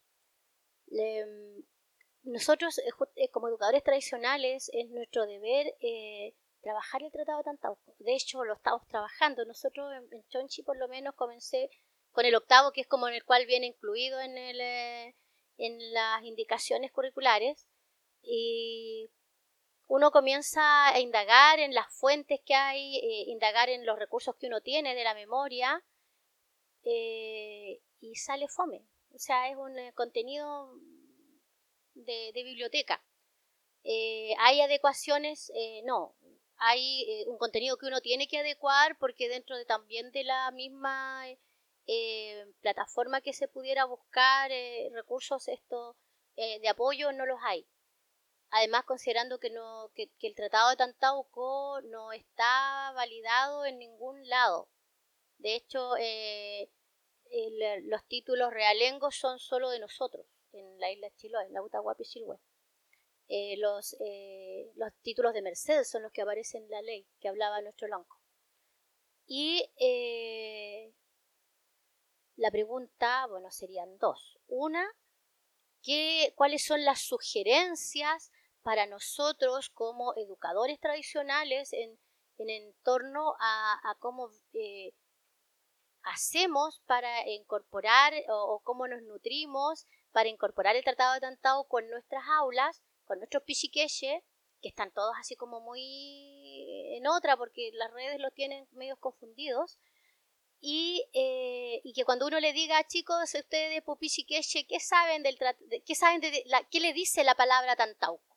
Le, nosotros, eh, como educadores tradicionales, es nuestro deber eh, trabajar el Tratado de Tantauco. De hecho, lo estamos trabajando. Nosotros en, en Chonchi, por lo menos, comencé con el octavo, que es como en el cual viene incluido en, el, eh, en las indicaciones curriculares. Y uno comienza a indagar en las fuentes que hay, eh, indagar en los recursos que uno tiene de la memoria, eh, y sale fome. O sea, es un eh, contenido de, de biblioteca. Eh, ¿Hay adecuaciones? Eh, no. Hay eh, un contenido que uno tiene que adecuar porque dentro de también de la misma eh, plataforma que se pudiera buscar eh, recursos esto, eh, de apoyo, no los hay. Además, considerando que, no, que, que el Tratado de Tantauco no está validado en ningún lado. De hecho, eh, el, los títulos realengos son solo de nosotros, en la isla Chiloé, en la Utahuapi Chilhue. Eh, los, eh, los títulos de merced son los que aparecen en la ley que hablaba nuestro lonco. Y eh, la pregunta, bueno, serían dos. Una, qué, cuáles son las sugerencias para nosotros como educadores tradicionales en, en, en torno a, a cómo eh, hacemos para incorporar o, o cómo nos nutrimos para incorporar el Tratado de Tantau con nuestras aulas, con nuestros pichiqueche, que están todos así como muy en otra porque las redes los tienen medios confundidos. Y, eh, y que cuando uno le diga, chicos, ustedes de Pupichiqueche, ¿qué saben del de, qué saben de, de la, qué le dice la palabra Tantauco?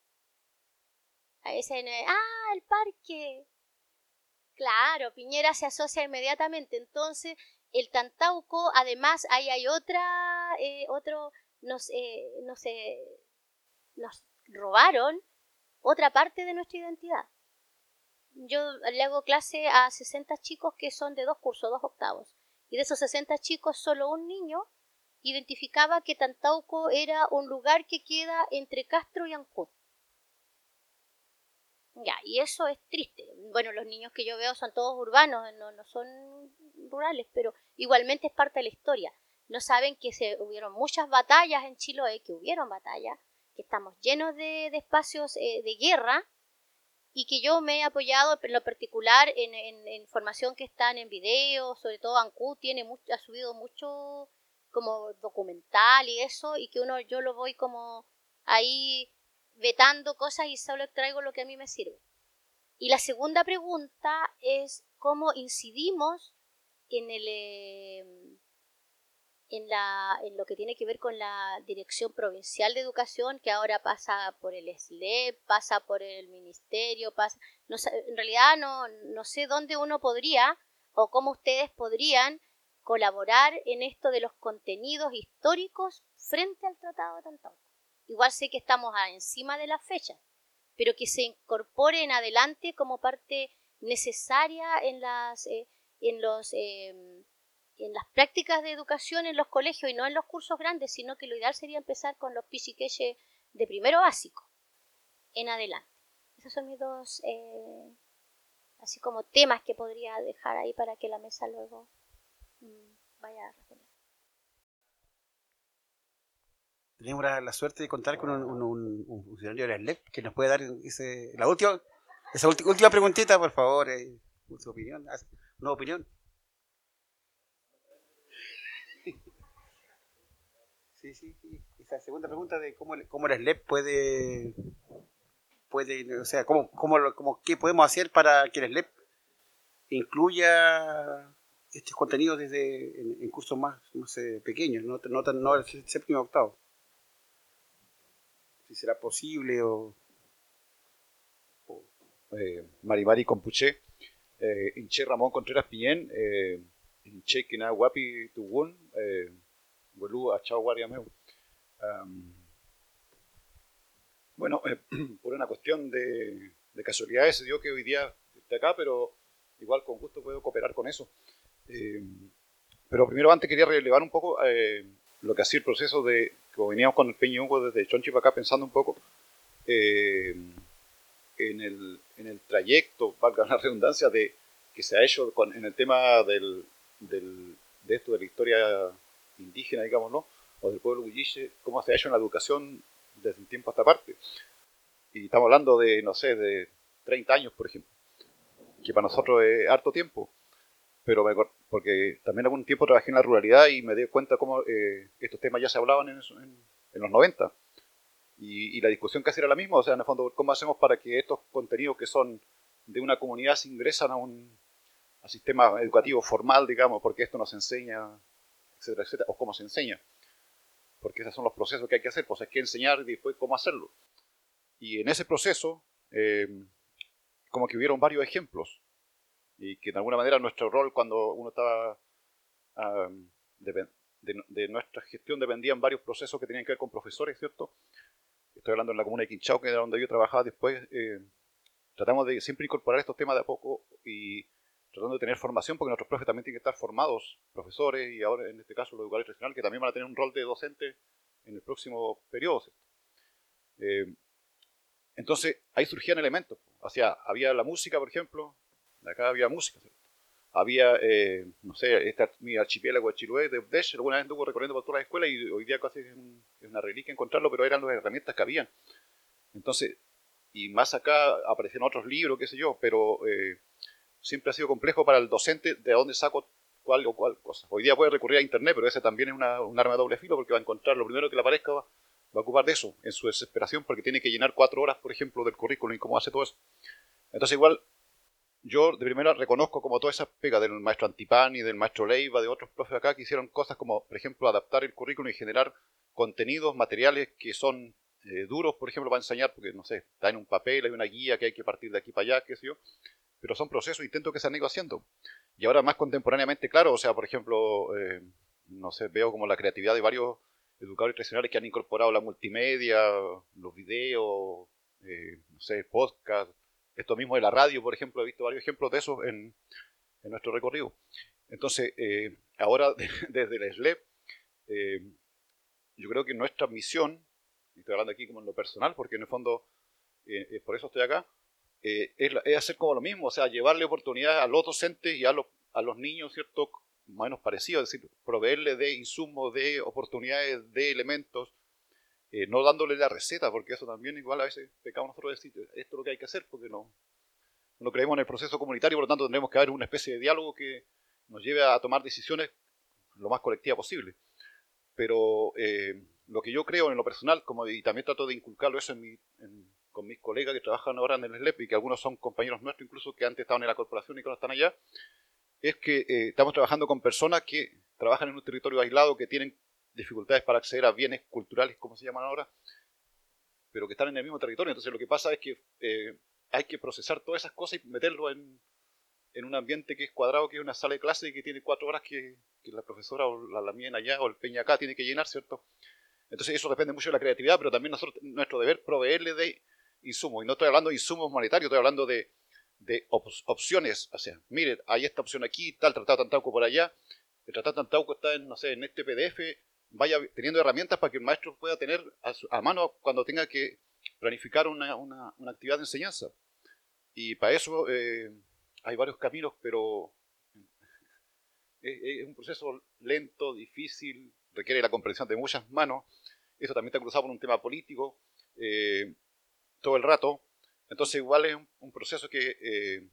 A veces, ah, el parque. Claro, Piñera se asocia inmediatamente. Entonces, el Tantauco, además, ahí hay otra, eh, otro, nos, eh, no sé, nos robaron otra parte de nuestra identidad. Yo le hago clase a sesenta chicos que son de dos cursos, dos octavos. Y de esos sesenta chicos, solo un niño identificaba que Tantauco era un lugar que queda entre Castro y Ancud. Ya, y eso es triste. Bueno, los niños que yo veo son todos urbanos, no, no son rurales, pero igualmente es parte de la historia. No saben que se hubieron muchas batallas en Chiloé, que hubieron batallas, que estamos llenos de, de espacios eh, de guerra, y que yo me he apoyado en lo particular en, en, en información que están en video, sobre todo Ancud tiene mucho, ha subido mucho como documental y eso, y que uno yo lo voy como ahí vetando cosas y solo traigo lo que a mí me sirve. Y la segunda pregunta es cómo incidimos en el eh, en, la, en lo que tiene que ver con la Dirección Provincial de Educación, que ahora pasa por el S L E P, pasa por el Ministerio, pasa, no, en realidad no, no sé dónde uno podría o cómo ustedes podrían colaborar en esto de los contenidos históricos frente al Tratado de Tantau. Igual sé que estamos a, encima de las fechas, pero que se incorpore en adelante como parte necesaria en, las, eh, en los... Eh, en las prácticas de educación en los colegios y no en los cursos grandes, sino que lo ideal sería empezar con los pichiqueche de primero básico en adelante. Esos son mis dos eh, así como temas que podría dejar ahí para que la mesa luego mmm, vaya a responder. Tenemos la, la suerte de contar con un, un, un, un funcionario de la S L E P que nos puede dar ese, la última, esa ulti, última preguntita, por favor, eh, su opinión, una opinión. Sí, sí, sí. Esa segunda pregunta de cómo, cómo la S L E P puede, puede o sea, cómo, cómo, cómo, qué podemos hacer para que la S L E P incluya estos contenidos desde en, en cursos más, más eh, pequeños, no, no, tan, no el séptimo y octavo. Si será posible o... o eh, Marimari Compuché, eh, Inche Ramón Contreras Piñén, eh, Inche Kina Guapi Tugun, eh, Vuelú a Chao Guariameu. Um, bueno, eh, por una cuestión de, de casualidades se dio que hoy día esté acá, pero igual con gusto puedo cooperar con eso. Eh, pero primero antes quería relevar un poco eh, lo que ha sido el proceso de, como veníamos con el Peña Hugo desde Chonchi para acá pensando un poco eh, en, el, en el trayecto, valga la redundancia, de que se ha hecho con, en el tema del, del, de esto de la historia indígena, digámoslo, o del pueblo huilliche, cómo se ha hecho en la educación desde un tiempo a esta parte. Y estamos hablando de, no sé, de treinta años, por ejemplo, que para nosotros es harto tiempo, pero me, porque también algún tiempo trabajé en la ruralidad y me di cuenta cómo eh, estos temas ya se hablaban en, en, en los noventa. Y, y la discusión casi era la misma, o sea, en el fondo, ¿cómo hacemos para que estos contenidos que son de una comunidad se ingresan a un a sistema educativo formal, digamos, porque esto nos enseña, etcétera, etcétera, o cómo se enseña? Porque esos son los procesos que hay que hacer, pues hay que enseñar y después cómo hacerlo. Y en ese proceso, eh, como que hubieron varios ejemplos, y que de alguna manera nuestro rol cuando uno estaba, um, de, de, de nuestra gestión dependían varios procesos que tenían que ver con profesores, ¿cierto? Estoy hablando en la comuna de Quinchao, que era donde yo trabajaba después. Eh, tratamos de siempre incorporar estos temas de a poco y tratando de tener formación, porque nuestros profes también tienen que estar formados, profesores, y ahora en este caso los educadores tradicionales, que también van a tener un rol de docente en el próximo periodo. Eh, entonces, ahí surgían elementos. O sea, había la música, por ejemplo, acá había música, ¿cierto? había, eh, no sé, este, mi archipiélago de Chiloé, de Updesh, alguna vez anduvo recorriendo por todas las escuelas y hoy día casi es, un, es una reliquia encontrarlo, pero eran las herramientas que habían. Entonces, y más acá aparecieron otros libros, qué sé yo, pero eh, siempre ha sido complejo para el docente de dónde saco cuál o cuál cosa. Hoy día puede recurrir a internet, pero ese también es una, un arma de doble filo porque va a encontrar lo primero que le aparezca, va, va a ocupar de eso, en su desesperación, porque tiene que llenar cuatro horas, por ejemplo, del currículum y cómo hace todo eso. Entonces igual, yo de primera reconozco como toda esa pega del maestro Antipani, del maestro Leiva, de otros profes acá que hicieron cosas como, por ejemplo, adaptar el currículum y generar contenidos, materiales que son eh, duros, por ejemplo, para enseñar, porque, no sé, está en un papel, hay una guía que hay que partir de aquí para allá, qué sé yo, pero son procesos, intentos que se han ido haciendo. Y ahora más contemporáneamente, claro, o sea, por ejemplo, eh, no sé, veo como la creatividad de varios educadores tradicionales que han incorporado la multimedia, los videos, eh, no sé, podcast, esto mismo de la radio, por ejemplo, he visto varios ejemplos de eso en, en nuestro recorrido. Entonces, eh, ahora desde el S L E P, eh, yo creo que nuestra misión, y estoy hablando aquí como en lo personal, porque en el fondo, eh, eh, por eso estoy acá, eh, es, es hacer como lo mismo, o sea, llevarle oportunidades a los docentes y a los, a los niños, ¿cierto?, más o menos parecido, es decir, proveerle de insumos, de oportunidades, de elementos, eh, no dándole la receta, porque eso también igual a veces pecamos nosotros de decir, esto es lo que hay que hacer, porque no, no creemos en el proceso comunitario, por lo tanto tendremos que haber una especie de diálogo que nos lleve a tomar decisiones lo más colectivas posible. Pero eh, lo que yo creo en lo personal, como, y también trato de inculcarlo eso en mi, en, con mis colegas que trabajan ahora en el S L E P y que algunos son compañeros nuestros incluso que antes estaban en la corporación y que ahora están allá, es que eh, estamos trabajando con personas que trabajan en un territorio aislado, que tienen dificultades para acceder a bienes culturales, como se llaman ahora, pero que están en el mismo territorio. Entonces lo que pasa es que eh, hay que procesar todas esas cosas y meterlo en, en un ambiente que es cuadrado, que es una sala de clase y que tiene cuatro horas que, que la profesora o la, la mía allá o el peña acá tiene que llenar, ¿cierto? Entonces eso depende mucho de la creatividad, pero también nosotros, nuestro deber proveerle de insumos. Y no estoy hablando de insumos monetarios, estoy hablando de, de op opciones. O sea, miren, hay esta opción aquí, está el Tratado de Tantauco por allá, el Tratado de Tantauco está en, no sé, en este P D F, vaya teniendo herramientas para que el maestro pueda tener a, su, a mano cuando tenga que planificar una, una, una actividad de enseñanza. Y para eso eh, hay varios caminos, pero es, es un proceso lento, difícil, requiere la comprensión de muchas manos. Eso también está cruzado por un tema político eh, todo el rato. Entonces igual es un, un proceso que eh,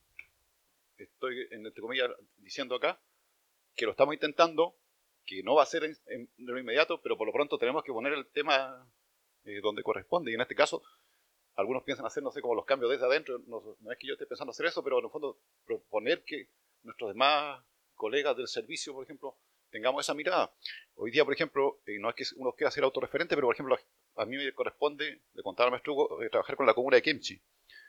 estoy, entre comillas, diciendo acá, que lo estamos intentando, que no va a ser en, en lo inmediato, pero por lo pronto tenemos que poner el tema eh, donde corresponde. Y en este caso, algunos piensan hacer, no sé, como los cambios desde adentro. No, no es que yo esté pensando hacer eso, pero en el fondo proponer que nuestros demás colegas del servicio, por ejemplo, tengamos esa mirada. Hoy día, por ejemplo, eh, no es que uno quiera ser autorreferente, pero por ejemplo, a mí me corresponde, le contaba al maestro Hugo, eh, trabajar con la comuna de Kemchi.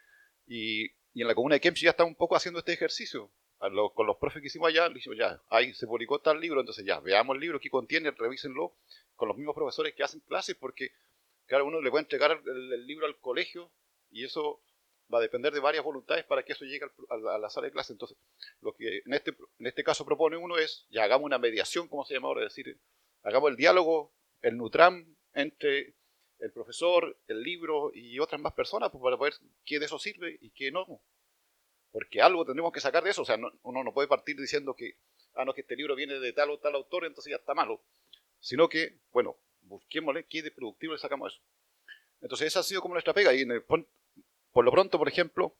Y, y en la comuna de Kemchi ya está un poco haciendo este ejercicio. A lo, con los profes que hicimos allá, le dijimos, ya, ahí se publicó tal libro, entonces ya, veamos el libro, qué contiene, revísenlo con los mismos profesores que hacen clases, porque cada uno le puede entregar el, el libro al colegio y eso va a depender de varias voluntades para que eso llegue al, a, a la sala de clase. Entonces, lo que en este, en este caso propone uno es, ya hagamos una mediación, como se llama ahora, es decir, hagamos el diálogo, el Nutram entre el profesor, el libro y otras más personas, pues, para ver qué de eso sirve y qué no. Porque algo tendremos que sacar de eso. O sea, no, uno no puede partir diciendo que, ah, no, que este libro viene de tal o tal autor, entonces ya está malo. Sino que, bueno, busquémosle qué de productivo le sacamos eso. Entonces esa ha sido como nuestra pega. Y en el, por, por lo pronto, por ejemplo,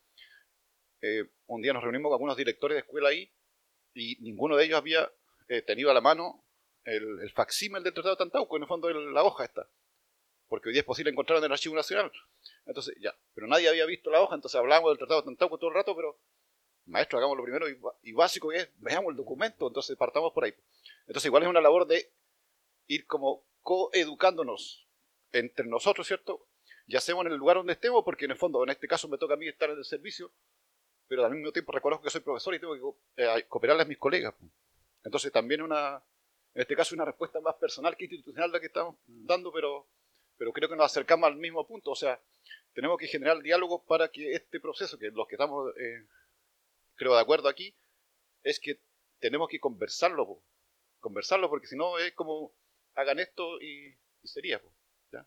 eh, un día nos reunimos con algunos directores de escuela ahí y ninguno de ellos había eh, tenido a la mano el, el facsímil del Tratado de Tantauco, en el fondo de la hoja esta. Porque hoy día es posible encontrarlo en el Archivo Nacional. Entonces, ya, pero nadie había visto la hoja, entonces hablábamos del Tratado de Tantauco todo el rato, pero maestro, hagamos lo primero y, y básico es, veamos el documento, entonces partamos por ahí. Entonces igual es una labor de ir como coeducándonos entre nosotros, ¿cierto? Ya hacemos en el lugar donde estemos, porque en el fondo, en este caso me toca a mí estar en el servicio, pero al mismo tiempo reconozco que soy profesor y tengo que eh, cooperarle a mis colegas. Entonces también una, en este caso una respuesta más personal que institucional la que estamos dando, pero, pero creo que nos acercamos al mismo punto. O sea, tenemos que generar diálogo para que este proceso, que los que estamos, eh, creo, de acuerdo aquí, es que tenemos que conversarlo, po. conversarlo, porque si no es como hagan esto y, y sería. Po, ¿ya?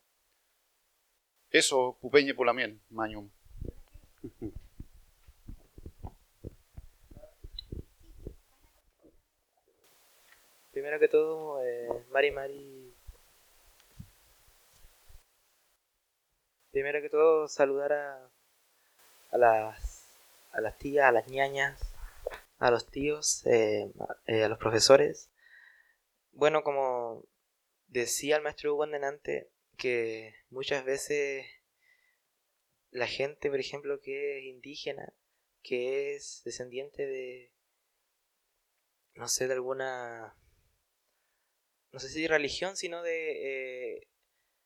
Eso, Pupeñe Pulamien, Mañum. primero que todo, eh, Mari Mari. Primero que todo, saludar a, a, las, a las tías, a las ñañas, a los tíos, eh, eh, a los profesores. Bueno, como decía el maestro Hugo antes, que muchas veces la gente, por ejemplo, que es indígena, que es descendiente de, no sé, de alguna, no sé si religión, sino de, eh,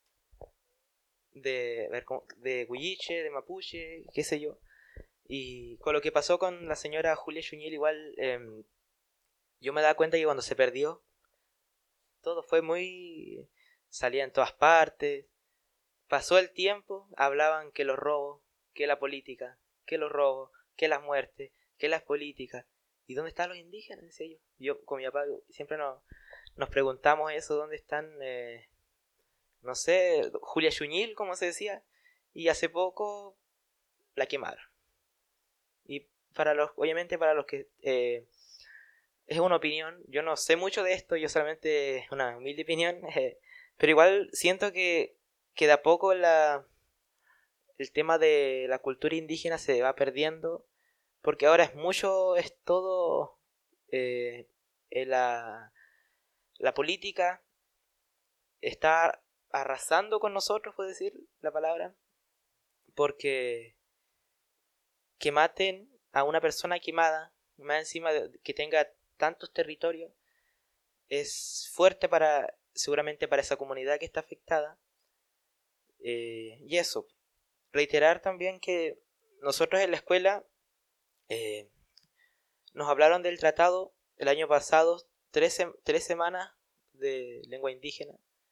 de, a ver, de Huilliche, de Mapuche, qué sé yo. Y con lo que pasó con la señora Julia Chuñil, igual eh, yo me daba cuenta que cuando se perdió, todo fue muy... salía en todas partes. Pasó el tiempo, hablaban que los robos, que la política, que los robos, que las muertes, que las políticas. ¿Y dónde están los indígenas? Decía yo. Yo con mi papá siempre nos, nos preguntamos eso, ¿dónde están, eh, no sé, Julia Chuñil, como se decía? Y hace poco la quemaron. Y para los, obviamente para los que... Eh, es una opinión, yo no sé mucho de esto, yo solamente una humilde opinión, eh, pero igual siento que, que de a poco la, el tema de la cultura indígena se va perdiendo, porque ahora es mucho, es todo eh, la, la política está arrasando con nosotros, puedo decir la palabra, porque que maten a una persona quemada, más encima de que tenga tantos territorios, es fuerte para, seguramente para esa comunidad que está afectada. Eh, y eso, reiterar también que nosotros en la escuela eh, nos hablaron del tratado el año pasado, tres, tres semanas de lengua indígena,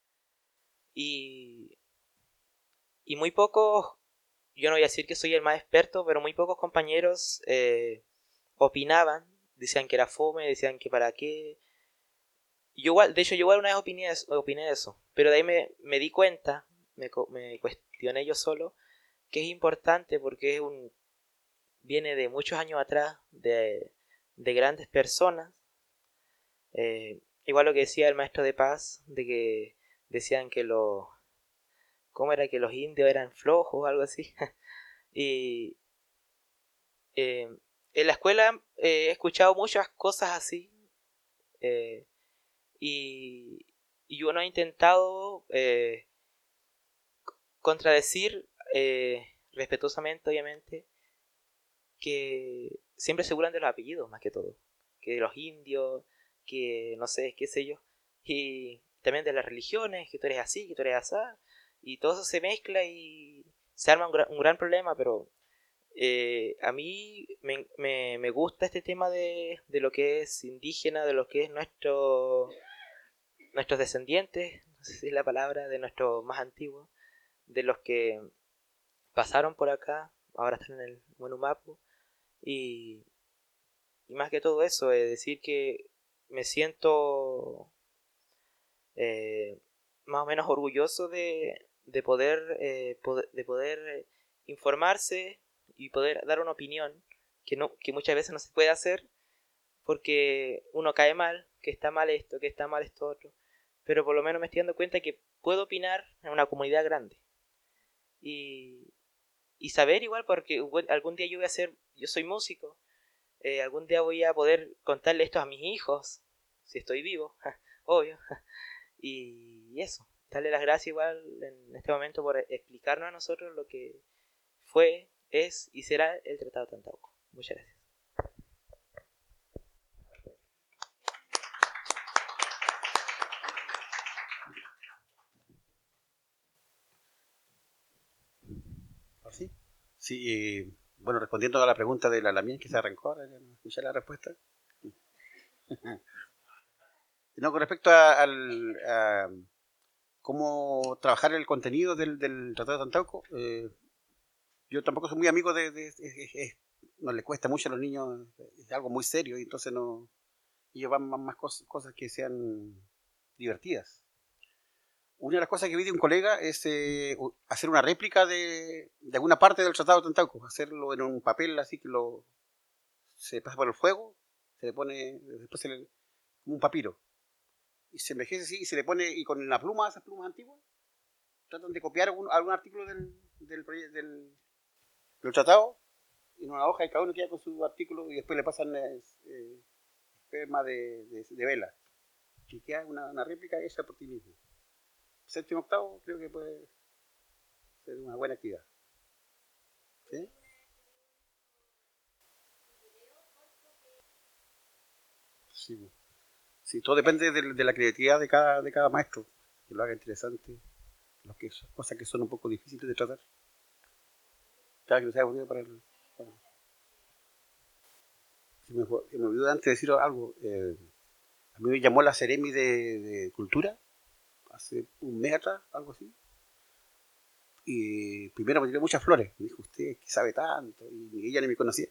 y, y muy pocos, yo no voy a decir que soy el más experto, pero muy pocos compañeros eh, opinaban, decían que era fome, decían que para qué. Yo igual, de hecho yo igual una vez opiné, opiné eso, pero de ahí me, me di cuenta, me, me cuestioné yo solo, que es importante porque es un, viene de muchos años atrás, de, de grandes personas, eh, igual lo que decía el maestro de Paz, de que decían que los, ¿cómo era? Que los indios eran flojos o algo así, y eh, en la escuela eh, he escuchado muchas cosas así, eh, y, y uno ha intentado eh, contradecir eh, respetuosamente, obviamente, que siempre se burlan de los apellidos más que todo, que de los indios, que no sé, qué sé yo, y también de las religiones, que tú eres así, que tú eres así, y todo eso se mezcla y se arma un gran, un gran problema, pero eh, a mí me, me, me gusta este tema de, de lo que es indígena, de lo que es nuestro nuestros descendientes, no sé si es la palabra, de nuestros más antiguos, de los que pasaron por acá, ahora están en el Monumapu, y, y más que todo eso, es decir que me siento eh, más o menos orgulloso de, de poder, eh, poder, de poder informarse y poder dar una opinión que, no, que muchas veces no se puede hacer porque uno cae mal, que está mal esto, que está mal esto otro, pero por lo menos me estoy dando cuenta que puedo opinar en una comunidad grande y, y saber igual, porque algún día yo voy a ser, yo soy músico, eh, algún día voy a poder contarle esto a mis hijos, si estoy vivo, obvio, y eso, darle las gracias igual en este momento por explicarnos a nosotros lo que fue, es y será el Tratado de Tantauco. Muchas gracias. ¿Sí? Sí, eh, bueno, respondiendo a la pregunta de la Lamien que se arrancó, ahora ya no escuché la respuesta. No, con respecto a, al, a cómo trabajar el contenido del, del Tratado de Tantauco, eh, yo tampoco soy muy amigo de... de, de, de, de no le cuesta mucho a los niños, es algo muy serio, y entonces no... ellos van más, más cosas, cosas que sean divertidas. Una de las cosas que vi de un colega es eh, hacer una réplica de, de alguna parte del Tratado de Tantauco, hacerlo en un papel así que lo se pasa por el fuego, se le pone después se le, como un papiro, y se envejece así, y se le pone, y con la pluma, esas plumas antiguas, tratan de copiar algún, algún artículo del, del, proye- del, del tratado, en una hoja, y cada uno queda con su artículo, y después le pasan eh, eh, esperma de, de, de vela, y queda una, una réplica hecha por ti mismo. Séptimo octavo creo que puede ser una buena actividad. ¿Sí? Sí, sí, todo depende de, de la creatividad de cada, de cada maestro, que lo haga interesante, lo que, cosas que son un poco difíciles de tratar. Cada que no sea aburrido para el... Para... Se me, se me olvidó antes de decir algo. Eh, a mí me llamó la Seremi de, de Cultura hace un mes atrás, algo así. Y primero me tiró muchas flores. Me dijo, usted que sabe tanto. Y ella ni me conocía.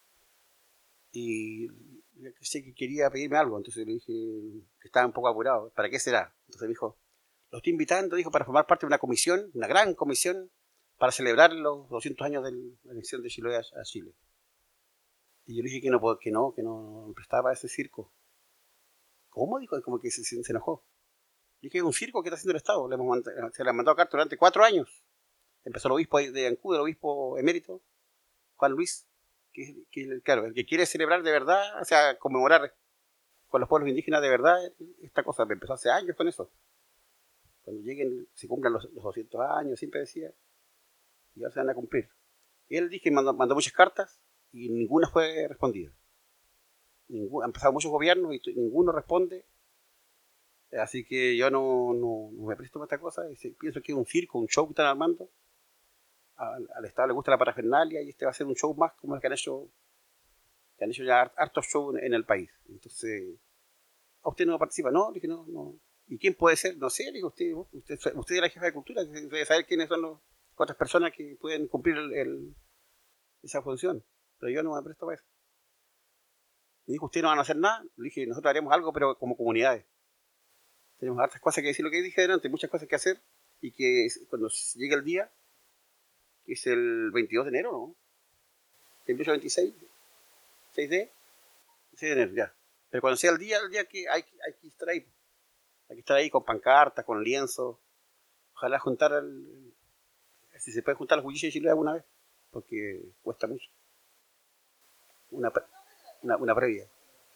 Y sé que quería pedirme algo. Entonces le dije que estaba un poco apurado. ¿Para qué será? Entonces me dijo, lo estoy invitando, dijo, para formar parte de una comisión, una gran comisión, para celebrar los doscientos años de la anexión de Chiloé a, a Chile. Y yo le dije que no, que no, que no me prestaba ese circo. ¿Cómo? Dijo, como que se, se enojó. Le dije, es un circo que está haciendo el Estado. Le hemos mandado, se le ha mandado carta durante cuatro años. Empezó el obispo de Ancud, el obispo emérito, Juan Luis, que, que claro, el que quiere celebrar de verdad, o sea, conmemorar con los pueblos indígenas de verdad esta cosa. Empezó hace años con eso. Cuando lleguen, se cumplan los, los doscientos años, siempre decía, y ahora se van a cumplir. Y él dije, mandó, mandó muchas cartas y ninguna fue respondida. Ningún, han pasado muchos gobiernos y ninguno responde. Así que yo no, no, no me presto para esta cosa. Y pienso que es un circo, un show que están armando. Al, al Estado le gusta la parafernalia y este va a ser un show más como el que han hecho, que han hecho ya hartos shows en, en el país. Entonces, ¿a usted no participa? No, dije, no, no. ¿Y quién puede ser? No sé, digo, usted, usted, usted es la jefa de cultura, debe saber quiénes son las otras personas que pueden cumplir el, el, esa función. Pero yo no me presto para eso. Me dijo, ¿ustedes no van a hacer nada? Le dije, nosotros haremos algo, pero como comunidades. Tenemos hartas cosas que decir, lo que dije delante, muchas cosas que hacer, y que cuando llegue el día, que es el veintidós de enero, ¿no? veintiocho, veintiséis, seis de, seis de enero, ya. Pero cuando sea el día, el día que hay, hay que estar ahí. Hay que estar ahí con pancartas, con lienzos. Ojalá juntar, el, si se puede juntar los bulliches de Chile alguna vez, porque cuesta mucho. Una, una, una previa.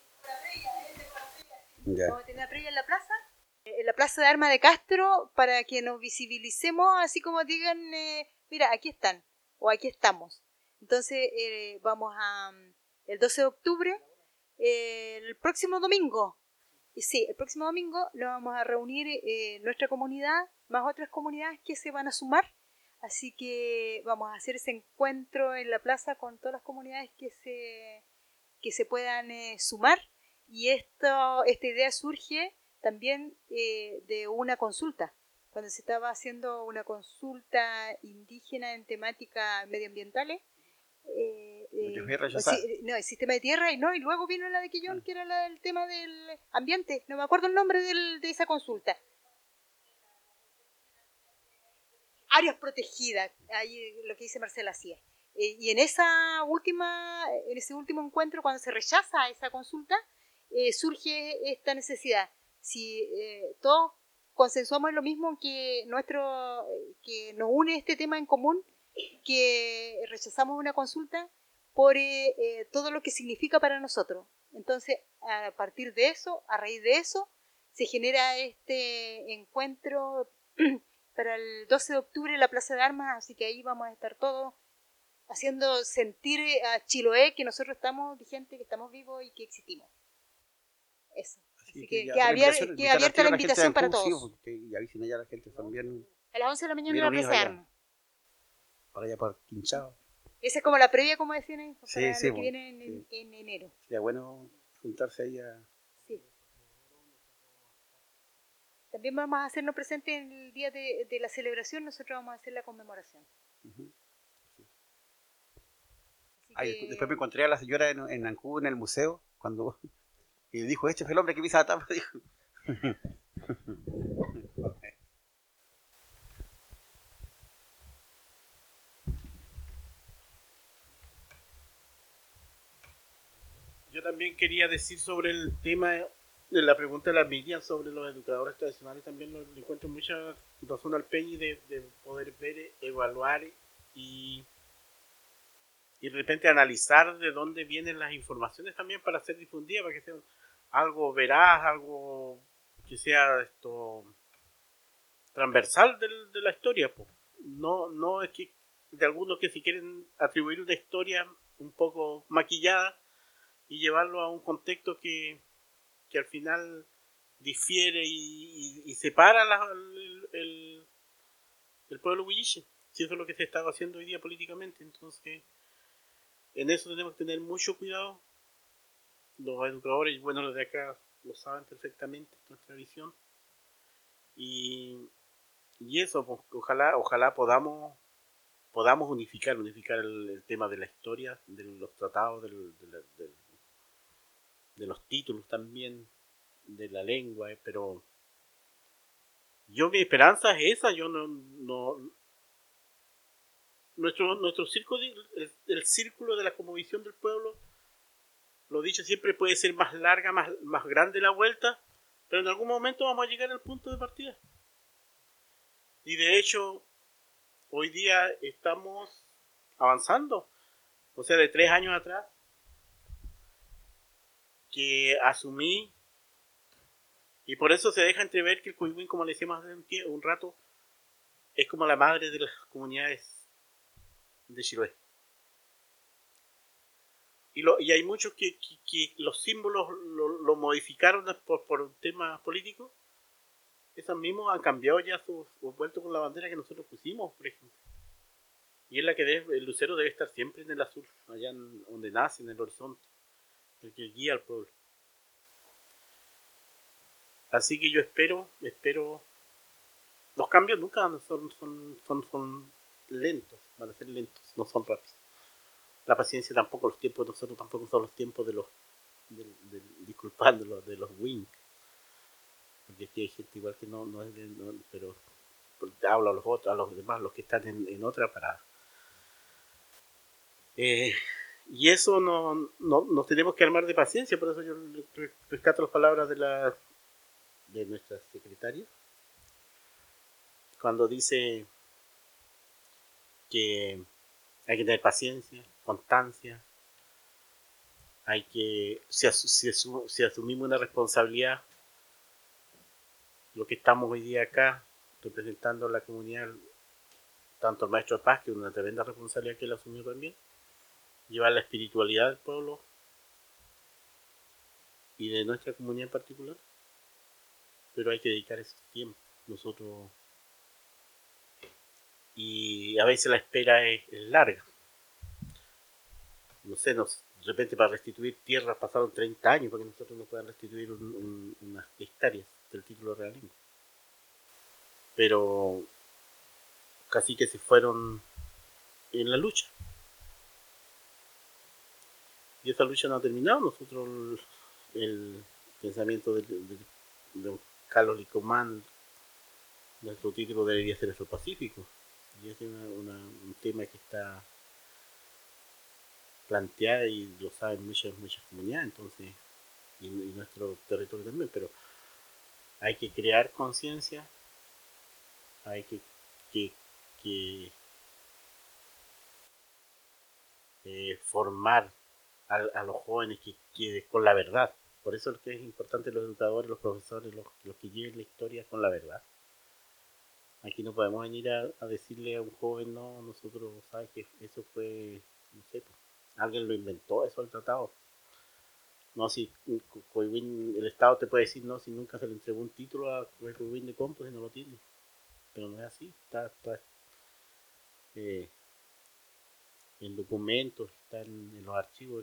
Ya. Vamos a tener una previa en la plaza, en la plaza de Armas de Castro, para que nos visibilicemos, así como digan, eh, mira, aquí están, o aquí estamos. Entonces, eh, vamos a, el doce de octubre, eh, el próximo domingo, y sí, el próximo domingo nos vamos a reunir eh, nuestra comunidad, más otras comunidades que se van a sumar. Así que vamos a hacer ese encuentro en la plaza con todas las comunidades que se, que se puedan eh, sumar. Y esto, esta idea surge también eh, de una consulta. Cuando se estaba haciendo una consulta indígena en temáticas medioambientales, eh, eh, si, no, el sistema de tierra, y no, y luego vino la de Quillón, que era la del tema del ambiente. No me acuerdo el nombre del, de esa consulta. Áreas protegidas, ahí lo que dice Marcela Cía. Eh, y en esa última, en ese último encuentro, cuando se rechaza esa consulta, eh, surge esta necesidad. Si eh, todos consensuamos en lo mismo, que nuestro, que nos une este tema en común, que rechazamos una consulta por eh, eh, todo lo que significa para nosotros. Entonces, a partir de eso, a raíz de eso, se genera este encuentro para el doce de octubre en la Plaza de Armas, así que ahí vamos a estar todos haciendo sentir a Chiloé que nosotros estamos vigentes, que estamos vivos y que existimos. Eso. Así, así que, que, que abierta que abierta la invitación para todos. Sí, y avisen allá a la gente también. A las once de la mañana en la Plaza de Armas. Para allá por Quinchao. Esa es como la previa, como decían ahí, para sí, sí, lo que bueno, viene en, sí. en enero. Sería bueno juntarse ahí a... Sí. También vamos a hacernos presentes en el día de, de la celebración, nosotros vamos a hacer la conmemoración. Uh-huh. Sí. Ay, que... Después me encontré a la señora en, en Ancud, en el museo, cuando... Y dijo, este fue el hombre que pisa la tapa, dijo. Yo también quería decir sobre el tema la pregunta de la Miriam sobre los educadores tradicionales también lo, le encuentro mucha razón al Peñi de, de poder ver, evaluar y, y de repente analizar de dónde vienen las informaciones también para ser difundidas, para que sea algo veraz, algo que sea esto transversal de, de la historia. Po. No, no es que de algunos que si quieren atribuir una historia un poco maquillada y llevarlo a un contexto que, que al final difiere y, y, y separa la, el, el, el pueblo huilliche. Si eso es lo que se está haciendo hoy día políticamente, entonces en eso tenemos que tener mucho cuidado. Los educadores, bueno, los de acá lo saben perfectamente, nuestra visión. Y, y eso, pues, ojalá, ojalá podamos podamos unificar, unificar el, el tema de la historia, de los tratados, del, de, la, de, de los títulos también, de la lengua, eh, pero yo mi esperanza es esa, yo no, no nuestro, nuestro círculo, el, el círculo de la cosmovisión del pueblo, lo dicho siempre, puede ser más larga, más, más grande la vuelta, pero en algún momento vamos a llegar al punto de partida. Y de hecho, hoy día estamos avanzando. O sea, de tres años atrás, que asumí, y por eso se deja entrever que el Coihuín, como le decíamos hace un, tiempo, un rato, es como la madre de las comunidades de Chiloé. Y, lo, y hay muchos que, que, que los símbolos lo, lo modificaron por, por un tema político. Esos mismos han cambiado ya sus, sus vuelto con la bandera que nosotros pusimos, por ejemplo. Y es la que debe, el lucero debe estar siempre en el azul, allá en, donde nace, en el horizonte, el que guía al pueblo. Así que yo espero, espero, los cambios nunca son, son, son, son lentos, van a ser lentos, no son rápidos. La paciencia tampoco, los tiempos de nosotros tampoco son los tiempos de los, de, de, disculpando, de los Wink. Porque aquí hay gente igual que no, no es de, no, pero hablo a los otros, a los demás, los que están en, en otra parada. Eh, y eso no, no, nos tenemos que armar de paciencia, por eso yo rescato las palabras de la de nuestra secretaria cuando dice que hay que tener paciencia, constancia, hay que, si, si, si asumimos una responsabilidad, lo que estamos hoy día acá representando a la comunidad, tanto el maestro de Paz, que es una tremenda responsabilidad que él asumió también, llevar la espiritualidad del pueblo y de nuestra comunidad en particular, pero hay que dedicar ese tiempo. Nosotros, y a veces la espera es, es larga. No sé, nos, de repente para restituir tierras pasaron treinta años para que nosotros nos puedan restituir un, un, unas hectáreas del título realengo. Pero casi que se fueron en la lucha. Y esa lucha no ha terminado. Nosotros, el, el pensamiento de, de, de Carlos Licomán, nuestro título debería ser el Pacífico. Y es una, una, un tema que está planteado y lo saben muchas, muchas comunidades, entonces, y, y nuestro territorio también, pero hay que crear conciencia, hay que, que, que eh, formar a, a los jóvenes que, que con la verdad. Por eso es que es importante los educadores, los profesores, los, los que lleven la historia con la verdad. Aquí no podemos venir a, a decirle a un joven, no, nosotros, ¿sabes que eso fue, no sé, pues, alguien lo inventó, eso el tratado? No, si Coihuín, el Estado te puede decir, no, si nunca se le entregó un título a Coihuín de Compos y no lo tiene. Pero no es así, está, está eh, en documentos, está en, en los archivos.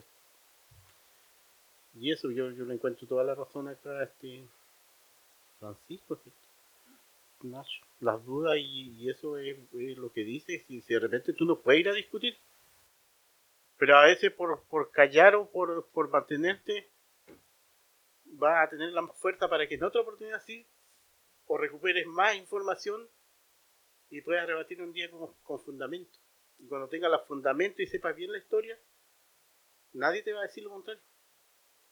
Y eso yo, yo le encuentro toda la razón acá a este Francisco, Nacho, las dudas y, y eso es, es lo que dice. Si, si de repente tú no puedes ir a discutir, pero a veces por, por callar o por, por mantenerte vas a tener la fuerza para que en otra oportunidad sí o recuperes más información y puedas rebatir un día con, con fundamento. Y cuando tengas los fundamentos y sepas bien la historia, nadie te va a decir lo contrario.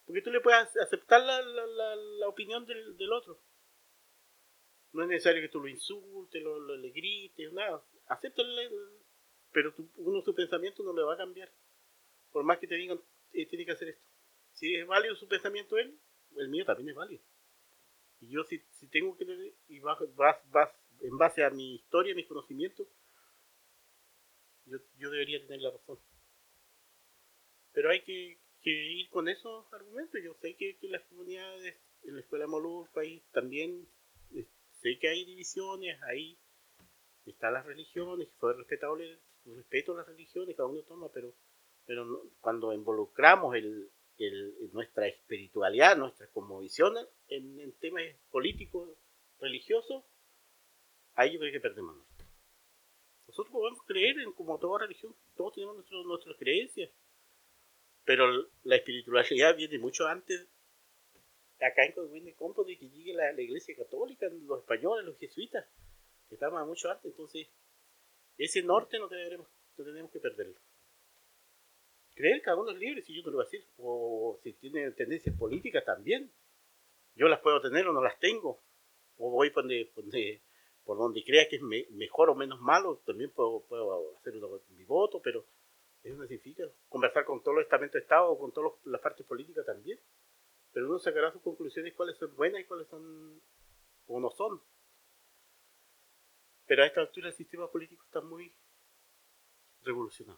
Porque tú le puedes aceptar la, la, la, la opinión del, del otro. No es necesario que tú lo insultes, lo, lo le grites, nada. Acéptale, pero tu, uno su pensamiento no le va a cambiar. Por más que te digan, eh, tiene que hacer esto. Si es válido su pensamiento él, el mío también es válido. Y yo si, si tengo que, y vas, vas, vas en base a mi historia, mis conocimientos, yo, yo debería tener la razón. Pero hay que, que ir con esos argumentos. Yo sé que, que las comunidades, en la escuela Molusco, ahí también eh, sé que hay divisiones, ahí están las religiones, fue respetable, respeto a las religiones, cada uno toma, pero, pero no, cuando involucramos el, el, nuestra espiritualidad, nuestra cosmovisión en, en temas políticos, religiosos, ahí yo creo que perdemos. Nosotros podemos creer en como toda religión, todos tenemos nuestro, nuestras creencias, pero la espiritualidad viene mucho antes, acá en Coihuín de Compo, de que llegue la, la iglesia católica, los españoles, los jesuitas, que estaban mucho antes. Entonces ese norte no tenemos, no tenemos que perderlo. Creer, cada uno es libre, si yo te lo voy a decir, o si tiene tendencias políticas también, yo las puedo tener o no las tengo, o voy por donde, por donde, por donde crea que es me, mejor o menos malo, también puedo, puedo hacer una, mi voto, pero eso no significa conversar con todos los estamentos de Estado o con todas las partes políticas también, pero uno sacará sus conclusiones cuáles son buenas y cuáles son o no son. Pero a esta altura el sistema político está muy revolucionado.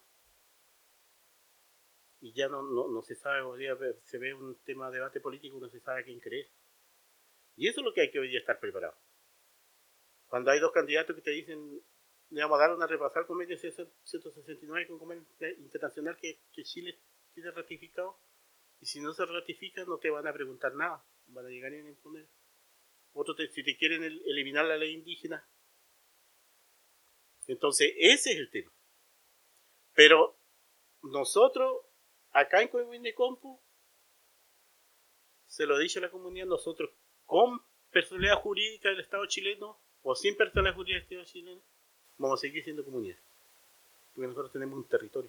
Y ya no, no, no se sabe, hoy día se ve un tema de debate político, no se sabe a quién creer. Y eso es lo que hay que hoy día estar preparado. Cuando hay dos candidatos que te dicen, le vamos a dar una repasada al convenio ciento sesenta y nueve con convenio internacional que, que Chile tiene ratificado, y si no se ratifica no te van a preguntar nada, van a llegar y a imponer. Otro te, si te quieren el, eliminar la ley indígena. Entonces ese es el tema. Pero nosotros, acá en Coihuín de Compu, se lo ha dicho a la comunidad, nosotros con personalidad jurídica del Estado chileno o sin personalidad jurídica del Estado chileno, vamos a seguir siendo comunidad. Porque nosotros tenemos un territorio.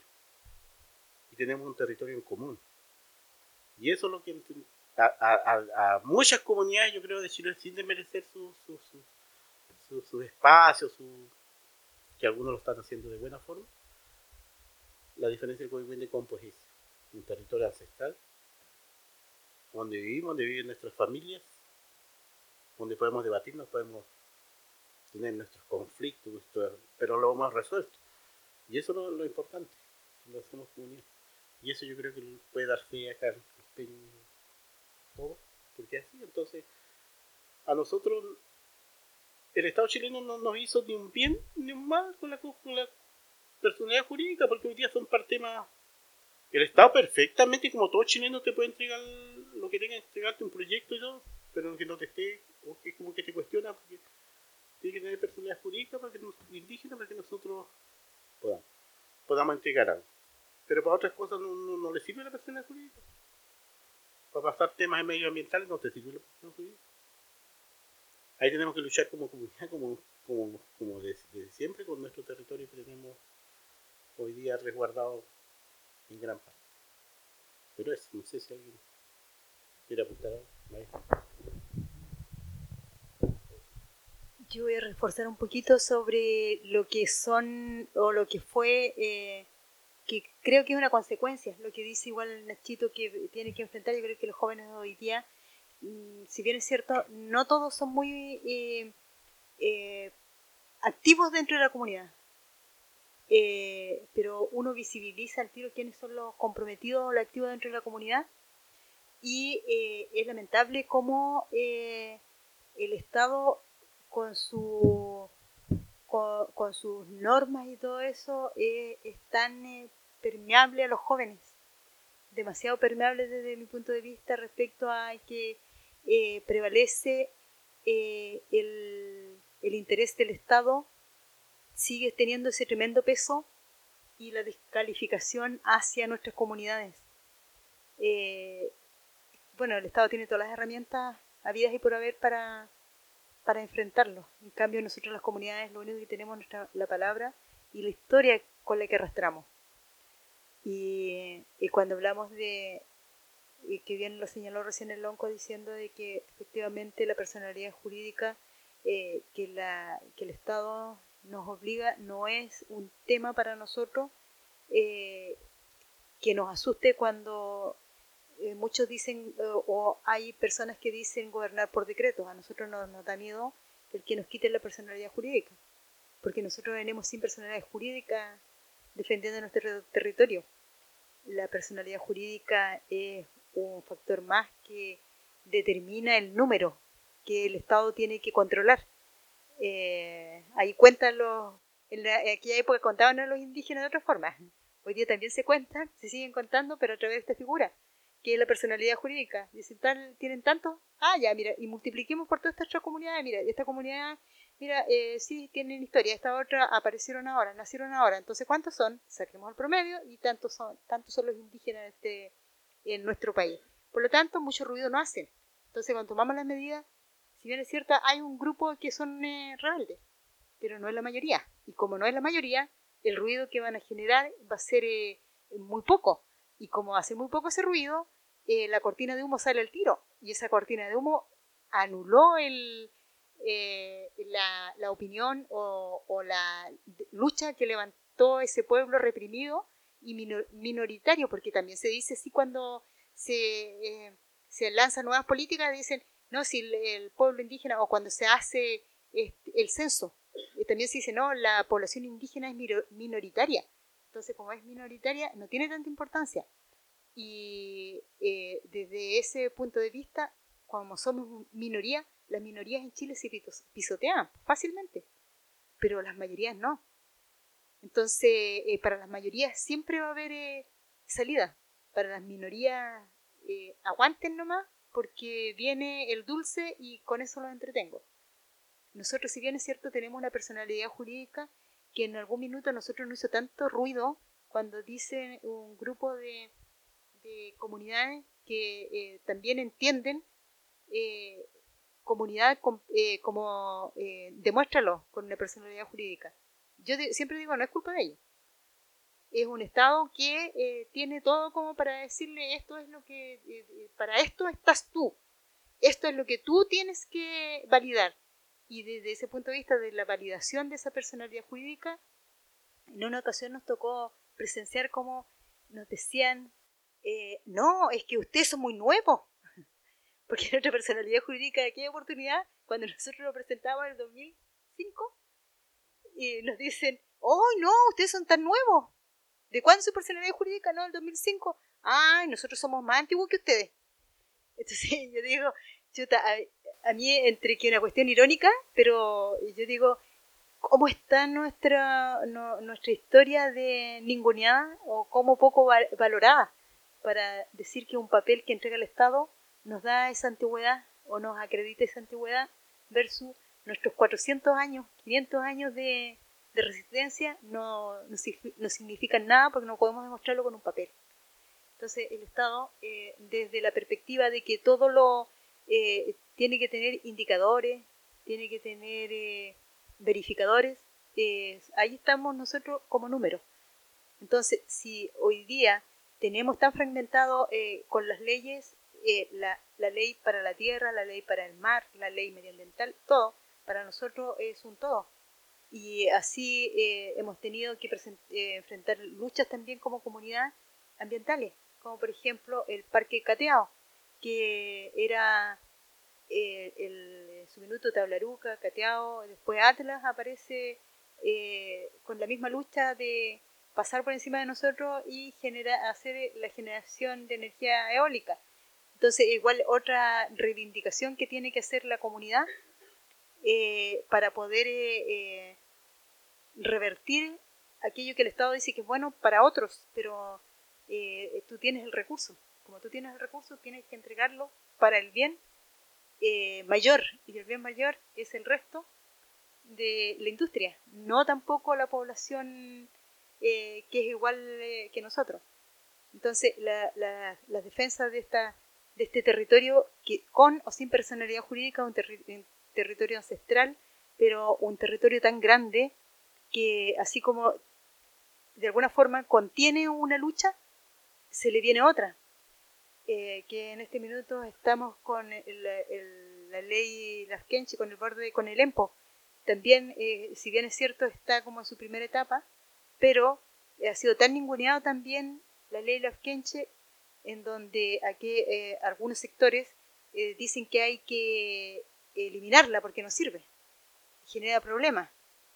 Y tenemos un territorio en común. Y eso es lo que a, a, a muchas comunidades, yo creo, de Chile, sin desmerecer su, su, su, su, su espacio, su, que algunos lo están haciendo de buena forma. La diferencia del Coihuín de Compo es un territorio ancestral, donde vivimos, donde viven nuestras familias, donde podemos debatirnos, podemos tener nuestros conflictos, nuestros, pero lo hemos resuelto. Y eso es lo, lo importante, lo hacemos comunidad. Y eso yo creo que puede dar fe acá en Peña, todo, porque así, entonces, a nosotros, el Estado chileno no nos hizo ni un bien ni un mal con la, con la personalidad jurídica, porque hoy día son parte más. El Estado perfectamente, como todo chileno, te puede entregar lo que tenga que entregarte, un proyecto y todo, pero que no te esté, o que como que te cuestiona, porque tiene que tener personalidad jurídica para que nos, indígena para que nosotros podamos, podamos entregar algo. Pero para otras cosas no, no, no le sirve la personalidad jurídica. Para pasar temas medioambientales no te sirve la personalidad jurídica. Ahí tenemos que luchar como comunidad, como, como, como desde, desde siempre, con nuestro territorio que tenemos hoy día resguardado en gran parte. Pero eso, no sé si alguien quiere apuntar algo. Maestro. Yo voy a reforzar un poquito sobre lo que son o lo que fue, eh, que creo que es una consecuencia, lo que dice igual Nachito que tiene que enfrentar. Yo creo que los jóvenes de hoy día, si bien es cierto, no todos son muy eh, eh, activos dentro de la comunidad. Eh, pero uno visibiliza al tiro quiénes son los comprometidos o los activos dentro de la comunidad, y eh, es lamentable cómo eh, el Estado con su con, con sus normas y todo eso eh, es tan eh, permeable a los jóvenes, demasiado permeable desde mi punto de vista respecto a que eh, prevalece eh, el, el interés del Estado, sigue teniendo ese tremendo peso, y la descalificación hacia nuestras comunidades. Eh, bueno, el Estado tiene todas las herramientas habidas y por haber para, para enfrentarlo. En cambio, nosotros las comunidades lo único que tenemos es nuestra, la palabra y la historia con la que arrastramos. Y, y cuando hablamos de y que bien lo señaló recién el Lonco diciendo de que efectivamente la personalidad jurídica eh, que, la, que el Estado nos obliga no es un tema para nosotros eh, que nos asuste cuando eh, muchos dicen eh, o hay personas que dicen gobernar por decreto. A nosotros nos, nos da miedo el que nos quiten la personalidad jurídica, porque nosotros venimos sin personalidad jurídica defendiendo nuestro ter- territorio. La personalidad jurídica es un factor más que determina el número que el Estado tiene que controlar. Eh, ahí cuentan los, en, la, en aquella época contaban a los indígenas de otra forma. Hoy día también se cuentan, se siguen contando, pero a través de esta figura, que es la personalidad jurídica. Dicen, tal, tienen tanto, ah, ya, mira, y multipliquemos por todas estas otras comunidades, mira, esta comunidad, mira, eh, sí, tienen historia, esta otra aparecieron ahora, nacieron ahora, entonces, ¿cuántos son? Saquemos el promedio y tantos son, tantos son los indígenas en, este, en nuestro país. Por lo tanto, mucho ruido no hacen. Entonces, cuando tomamos las medidas, si bien es cierto, hay un grupo que son eh, rebeldes, pero no es la mayoría. Y como no es la mayoría, el ruido que van a generar va a ser eh, muy poco. Y como hace muy poco ese ruido, eh, la cortina de humo sale al tiro. Y esa cortina de humo anuló el, eh, la, la opinión o, o la lucha que levantó ese pueblo reprimido y minor, minoritario, porque también se dice así cuando se, eh, se lanzan nuevas políticas, dicen, no, si el, el pueblo indígena, o cuando se hace este, el censo, eh, también se dice, no, la población indígena es minoritaria. Entonces, como es minoritaria, no tiene tanta importancia. Y eh, desde ese punto de vista, como somos minoría, las minorías en Chile se pisotean fácilmente, pero las mayorías no. Entonces, eh, para las mayorías siempre va a haber eh, salida. Para las minorías, eh, aguanten nomás, porque viene el dulce y con eso los entretengo. Nosotros, si bien es cierto, tenemos una personalidad jurídica que en algún minuto a nosotros nos hizo tanto ruido cuando dicen un grupo de, de comunidades que eh, también entienden eh, comunidad com, eh, como eh, demuéstralo con una personalidad jurídica. Yo de, siempre digo, no es culpa de ellos. Es un Estado que eh, tiene todo como para decirle esto es lo que, eh, para esto estás tú, esto es lo que tú tienes que validar. Y desde ese punto de vista de la validación de esa personalidad jurídica, en una ocasión nos tocó presenciar como nos decían, eh, no, es que ustedes son muy nuevos, porque nuestra personalidad jurídica de aquella oportunidad, cuando nosotros lo presentamos en el dos mil cinco, y nos dicen, oh, no, ustedes son tan nuevos. ¿De cuándo su personalidad jurídica? No, el dos mil cinco. Ah, nosotros somos más antiguos que ustedes. Entonces yo digo, chuta, a, a mí entre que una cuestión irónica, pero yo digo, ¿cómo está nuestra, no, nuestra historia de ninguneada o cómo poco val, valorada para decir que un papel que entrega el Estado nos da esa antigüedad o nos acredita esa antigüedad versus nuestros cuatrocientos años, quinientos años de, de resistencia no, no, no significan nada porque no podemos demostrarlo con un papel. Entonces el Estado, eh, desde la perspectiva de que todo lo eh, tiene que tener indicadores, tiene que tener eh, verificadores, eh, ahí estamos nosotros como números. Entonces, si hoy día tenemos tan fragmentado eh, con las leyes, eh, la, la ley para la tierra, la ley para el mar, la ley medioambiental, todo, para nosotros es un todo. Y así eh, hemos tenido que present, eh, enfrentar luchas también como comunidad ambientales, como por ejemplo el Parque Cateado, que era eh, el, en su minuto Tablaruca, Cateado, después Atlas aparece eh, con la misma lucha de pasar por encima de nosotros y genera, hacer la generación de energía eólica. Entonces, igual otra reivindicación que tiene que hacer la comunidad eh, para poder eh, eh, revertir aquello que el Estado dice que es bueno para otros, pero eh, tú tienes el recurso. Como tú tienes el recurso, tienes que entregarlo para el bien eh, mayor, y el bien mayor es el resto de la industria, no tampoco la población eh, que es igual eh, que nosotros. Entonces, la, la, la defensa de, esta, de este territorio, que con o sin personalidad jurídica, un, terri un territorio ancestral, pero un territorio tan grande que así como de alguna forma contiene una lucha, se le viene otra. eh, que en este minuto estamos con el, el, la ley Lafkenche, con el borde, con el EMPO. También, eh, si bien es cierto, está como en su primera etapa, pero ha sido tan ninguneado también la ley Lafkenche, en donde aquí eh, algunos sectores eh, dicen que hay que eliminarla porque no sirve, genera problemas.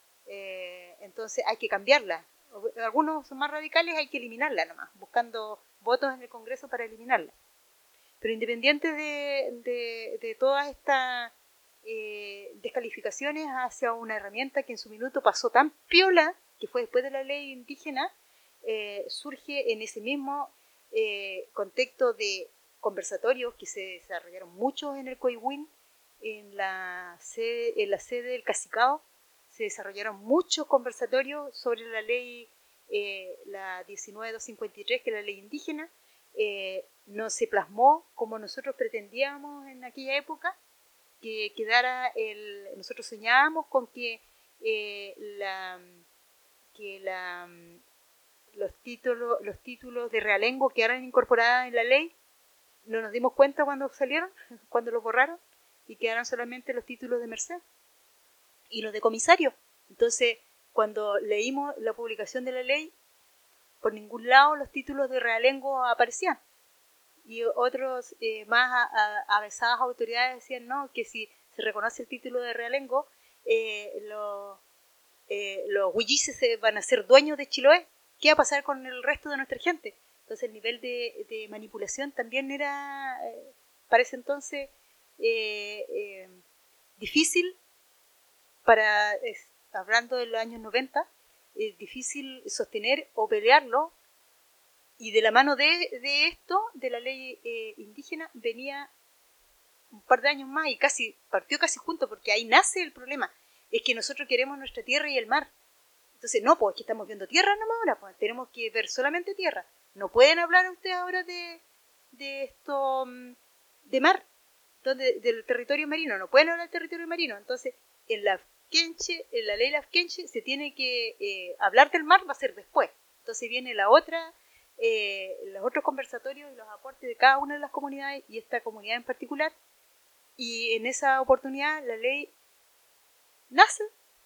Eh, entonces hay que cambiarla. Algunos son más radicales, hay que eliminarla nomás, buscando votos en el Congreso para eliminarla. Pero independiente de, de, de todas estas eh, descalificaciones hacia una herramienta que en su minuto pasó tan piola, que fue después de la ley indígena, eh, surge en ese mismo eh, contexto de conversatorios que se desarrollaron muchos en el Coihuín, en la sede, en la sede del Cacicao, se desarrollaron muchos conversatorios sobre la ley, eh, la diecinueve mil doscientos cincuenta y tres, que es la ley indígena. Eh, no se plasmó como nosotros pretendíamos en aquella época, que quedara el... Nosotros soñábamos con que, eh, la, que la, los, títulos, los títulos de realengo quedaran incorporados en la ley. No nos dimos cuenta cuando salieron, cuando los borraron, y quedaron solamente los títulos de merced y los de comisario. Entonces, cuando leímos la publicación de la ley, por ningún lado los títulos de realengo aparecían. Y otros eh, más a, a, avesadas autoridades decían no, que si se reconoce el título de realengo, eh, los, eh, los huillices se van a ser dueños de Chiloé. ¿Qué va a pasar con el resto de nuestra gente? Entonces el nivel de, de manipulación también era, eh, para ese entonces, eh, eh, difícil. Para, eh, hablando de los años noventa, es difícil sostener o pelearlo, y de la mano de, de esto, de la ley eh, indígena, venía un par de años más y casi partió casi junto, porque ahí nace el problema. Es que nosotros queremos nuestra tierra y el mar. Entonces, no, pues aquí estamos viendo tierra nomás ahora, pues tenemos que ver solamente tierra. No pueden hablar ustedes ahora de, de esto, de mar, donde, del territorio marino, no pueden hablar del territorio marino. Entonces, en la Lafkenche, en la ley Lafkenche, se tiene que eh, hablar del mar, va a ser después. Entonces viene la otra, eh, los otros conversatorios y los aportes de cada una de las comunidades, y esta comunidad en particular, y en esa oportunidad la ley nace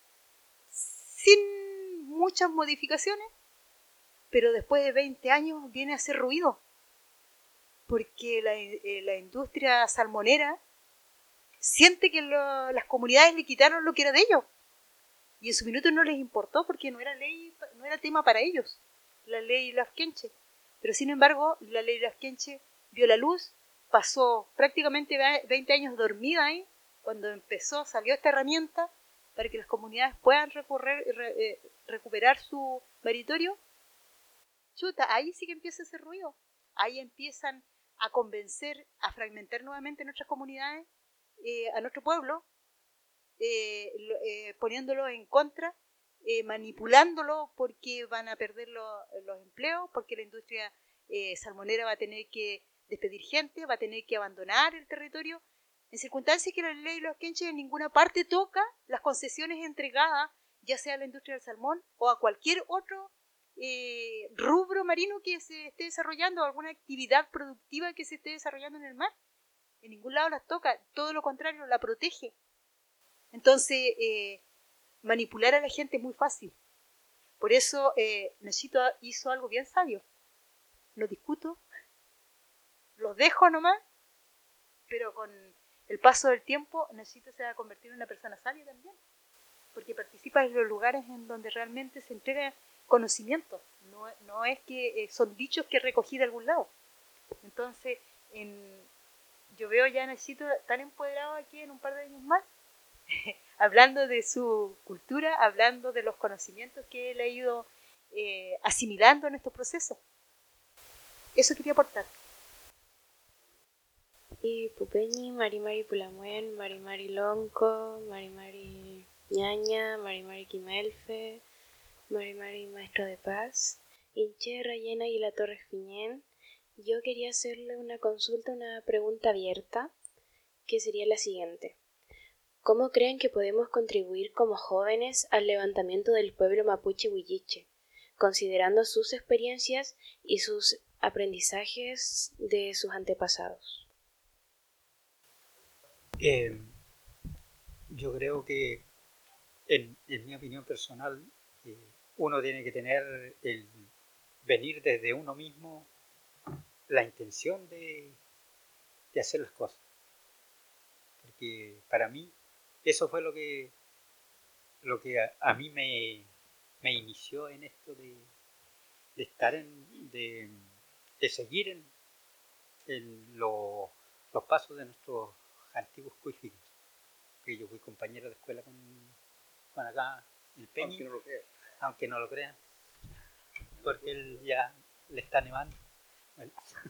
sin muchas modificaciones, pero después de veinte años viene a hacer ruido, porque la, eh, la industria salmonera siente que lo, las comunidades le quitaron lo que era de ellos, y en su minuto no les importó porque no era ley, no era tema para ellos, la ley Lafkenche. Pero sin embargo, la ley Lafkenche vio la luz, pasó prácticamente veinte años dormida ahí, cuando empezó, salió esta herramienta para que las comunidades puedan recorrer, re, eh, recuperar su territorio. Chuta, ahí sí que empieza ese ruido, ahí empiezan a convencer, a fragmentar nuevamente nuestras comunidades, eh, a nuestro pueblo, eh, eh, poniéndolo en contra, eh, manipulándolo porque van a perder lo, los empleos, porque la industria eh, salmonera va a tener que despedir gente, va a tener que abandonar el territorio, en circunstancias que la ley Lafkenche en ninguna parte toca las concesiones entregadas, ya sea a la industria del salmón o a cualquier otro eh, rubro marino que se esté desarrollando, alguna actividad productiva que se esté desarrollando en el mar. En ningún lado las toca, todo lo contrario, la protege. Entonces, eh, manipular a la gente es muy fácil. Por eso, eh, Nachito hizo algo bien sabio. No discuto, los dejo nomás, pero con el paso del tiempo, Nachito se va a convertir en una persona sabia también, porque participa en los lugares en donde realmente se entrega conocimiento. No, no es que eh, son dichos que recogí de algún lado. Entonces, en, yo veo ya a Nachito tan empoderado aquí en un par de años más, hablando de su cultura, hablando de los conocimientos que él ha ido eh, asimilando en estos procesos. Eso quería aportar. Y Pupeñi, Mari Mari Pulamuen, Mari Mari Lonco, Mari Mari Ñaña, Mari Mari Quimelfe, Mari Mari Maestro de Paz, Inche Rayena y la Torres Fiñén. Yo quería hacerle una consulta, una pregunta abierta, que sería la siguiente. ¿Cómo creen que podemos contribuir como jóvenes al levantamiento del pueblo mapuche huilliche, considerando sus experiencias y sus aprendizajes de sus antepasados? Eh, yo creo que, en, en mi opinión personal, eh, uno tiene que tener el venir desde uno mismo la intención de, de hacer las cosas. Porque para mí eso fue lo que, lo que a, a mí me, me inició en esto de, de estar en, de, de seguir en, en lo, los pasos de nuestros antiguos cuíficos. Que yo fui compañero de escuela con, con acá el Peñi, aunque no lo crean, aunque no lo crean, porque él ya le está nevando. Bueno.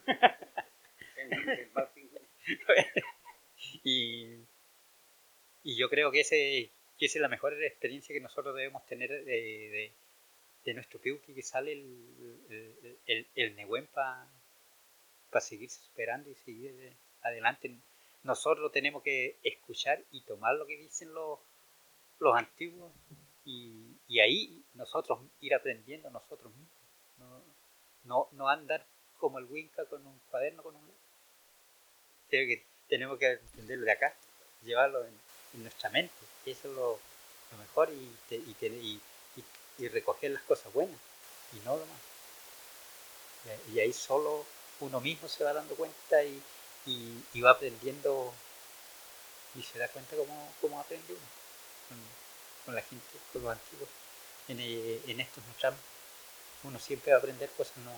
y, y yo creo que, ese, que esa es la mejor experiencia que nosotros debemos tener de, de, de nuestro Piuqui, que sale el, el, el, el Nehuen para pa seguirse superando y seguir adelante. Nosotros tenemos que escuchar y tomar lo que dicen los, los antiguos y, y ahí nosotros ir aprendiendo nosotros mismos. No, no, no andar como el Winca con un cuaderno, con un lápiz. Que tenemos que entenderlo de acá, llevarlo en, en nuestra mente. Eso es lo, lo mejor y, te, y, te, y, y, y recoger las cosas buenas y no lo más. Y, y ahí solo uno mismo se va dando cuenta y, y, y va aprendiendo y se da cuenta cómo, cómo aprende uno con, con la gente, con los antiguos. En, en estos nuestros uno siempre va a aprender cosas nuevas.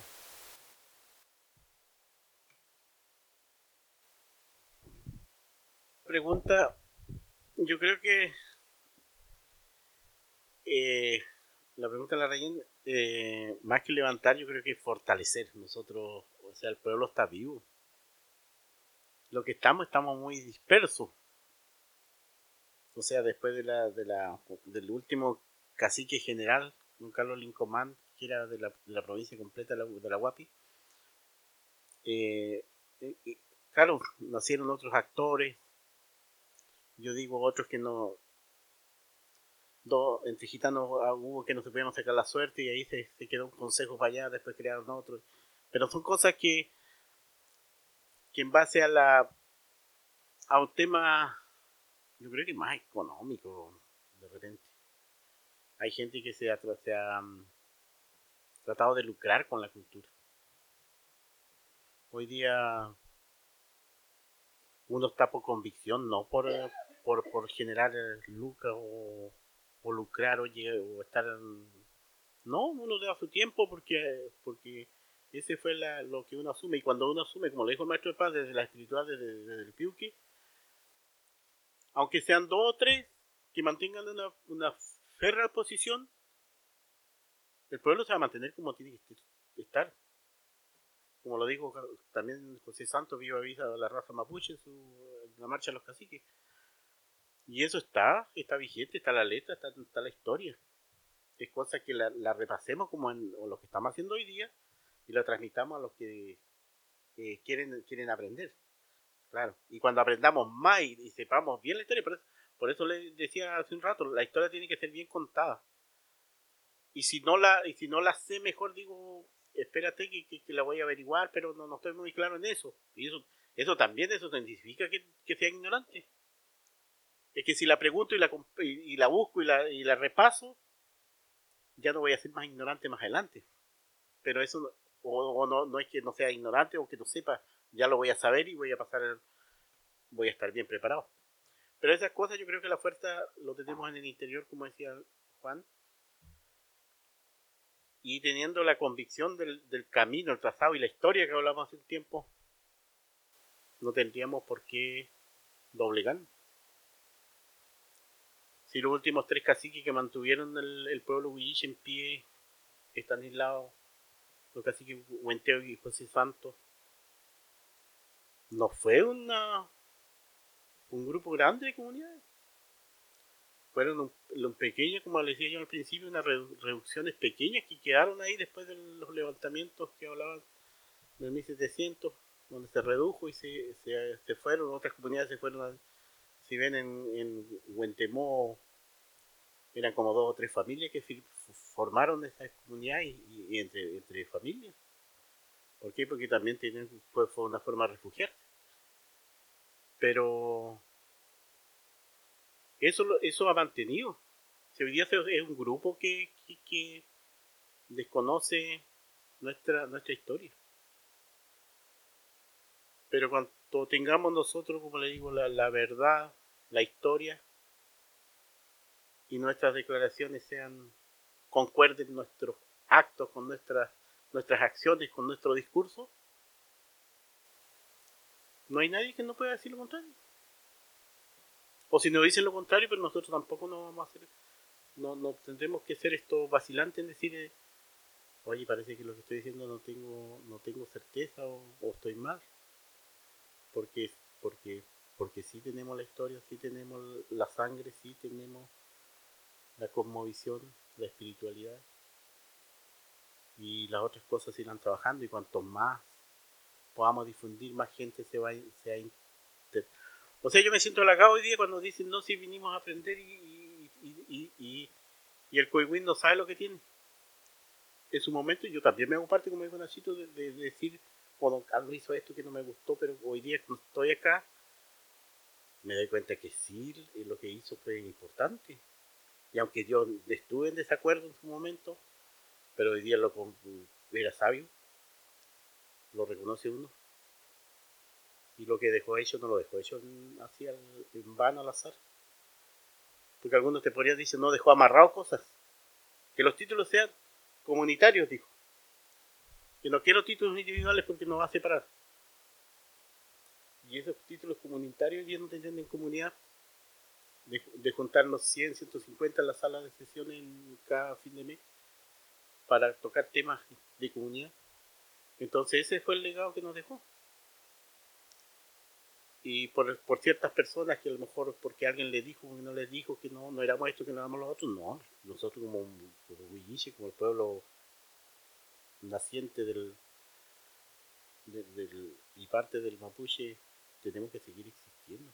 Pregunta, yo creo que eh, la pregunta de la Rayen, eh, más que levantar, yo creo que fortalecer. Nosotros, o sea, el pueblo está vivo. Lo que estamos, estamos muy dispersos. O sea, después de la, de la, del último cacique general, don Carlos Lincomán, que era de la, de la provincia completa de la, de la Guapi, eh, eh, claro, nacieron otros actores, yo digo otros que no, dos, entre gitanos hubo que no se podían sacar la suerte y ahí se, se quedó un consejo para allá, después crearon otros, pero son cosas que, que en base a la a un tema, yo creo que más económico, de repente. Hay gente que se ha, se ha um, tratado de lucrar con la cultura. Hoy día uno está por convicción, no por, por, por generar lucas o, o lucrar o, o estar... No, uno le da su tiempo porque, porque ese fue la, lo que uno asume. Y cuando uno asume, como lo dijo el maestro de paz, desde la espiritual, desde, desde el Piuqui, aunque sean dos o tres que mantengan una, una férrea posición, el pueblo se va a mantener como tiene que estar. Como lo dijo también José Santos, viva vida de la raza mapuche en, su, en la marcha de los caciques. Y eso está, está vigente, está la letra, está, está la historia. Es cosa que la, la repasemos como en o lo que estamos haciendo hoy día y la transmitamos a los que eh, quieren, quieren aprender. Claro. Y cuando aprendamos más y, y sepamos bien la historia, por eso, por eso le decía hace un rato, la historia tiene que ser bien contada. Y si no la, y si no la sé mejor, digo, espérate que, que, que la voy a averiguar, pero no, no estoy muy claro en eso. Y eso, eso también, eso significa que, que sea ignorante. Es que si la pregunto y la, y, y la busco y la, y la repaso, ya no voy a ser más ignorante más adelante. Pero eso, o, o no, no es que no sea ignorante o que no sepa, ya lo voy a saber y voy a pasar, voy a estar bien preparado. Pero esas cosas yo creo que la fuerza lo tenemos en el interior, como decía Juan, y teniendo la convicción del, del camino, el trazado y la historia que hablamos hace un tiempo, no tendríamos por qué doblegar. Si los últimos tres caciques que mantuvieron el, el pueblo huilliche en pie están aislados, los caciques Huenteo y José Santos, no fue una un grupo grande de comunidades. Fueron un, un pequeño, como les decía yo al principio, unas redu reducciones pequeñas que quedaron ahí después de los levantamientos que hablaban del mil setecientos, donde se redujo y se, se, se fueron, otras comunidades se fueron, a, si ven en, en Huentemó, eran como dos o tres familias que formaron esa comunidad y, y entre, entre familias. ¿Por qué? Porque también tienen, fue, fue una forma de refugiarse. Pero eso, eso ha mantenido. Si hoy día es un grupo que, que, que desconoce nuestra, nuestra historia. Pero cuando tengamos nosotros, como le digo, la, la verdad, la historia, y nuestras declaraciones sean, concuerden nuestros actos con nuestras, nuestras acciones, con nuestro discurso, no hay nadie que no pueda decir lo contrario. O si nos dicen lo contrario, pero nosotros tampoco no vamos a hacer, no, no tendremos que ser esto vacilante en decir, eh, oye, parece que lo que estoy diciendo no tengo, no tengo certeza o, o estoy mal. Porque, porque, porque sí tenemos la historia, sí tenemos la sangre, sí tenemos la cosmovisión, la espiritualidad. Y las otras cosas irán trabajando, y cuanto más podamos difundir, más gente se va, se va a inter... O sea, yo me siento halagado hoy día cuando dicen, no, si vinimos a aprender, y, y, y, y, y el Coihuín no sabe lo que tiene. En su momento yo también me hago parte, como dijo Nachito, de, de, de decir, o don Carlos hizo esto que no me gustó, pero hoy día cuando estoy acá, me doy cuenta que sí, lo que hizo fue importante. Y aunque yo estuve en desacuerdo en su momento, pero hoy día lo era sabio, lo reconoce uno. Y lo que dejó hecho no lo dejó hecho en, así al, en vano, al azar. Porque algunos te podrían decir, no, dejó amarrado cosas. Que los títulos sean comunitarios, dijo. Que no quiero títulos individuales porque nos va a separar. Y esos títulos comunitarios ya no tendrían en comunidad de, de juntarnos cien, ciento cincuenta en la sala de sesiones en cada fin de mes para tocar temas de comunidad. Entonces ese fue el legado que nos dejó. Y por, por ciertas personas que a lo mejor porque alguien le dijo, que no les dijo que no, no éramos esto, que no éramos los otros, no. Nosotros como, como Huilliche, como el pueblo naciente del, del, del y parte del mapuche, tenemos que seguir existiendo.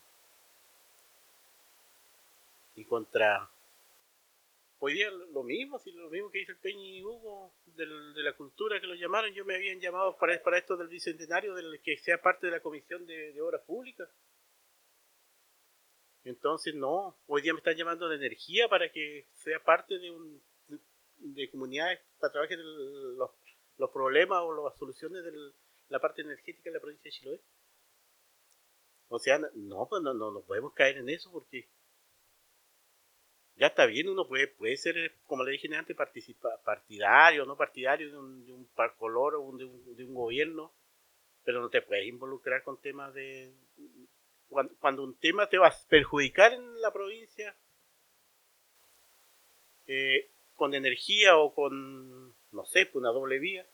Y contra hoy día lo mismo, si lo mismo que dice el Peñi y Hugo del, de la cultura, que lo llamaron, yo me habían llamado para, para esto del bicentenario, del que sea parte de la comisión de, de obras públicas. Entonces no, hoy día me están llamando de energía para que sea parte de un de, de comunidades para trabajar los, los problemas o las soluciones de la parte energética de la provincia de Chiloé. O sea, no, pues no, no, no podemos caer en eso, porque ya está bien, uno puede, puede ser, como le dije antes, participa, partidario, no partidario de un, de un color o de un, de un gobierno, pero no te puedes involucrar con temas de... Cuando, cuando un tema te va a perjudicar en la provincia, eh, con energía o con, no sé, una doble vía,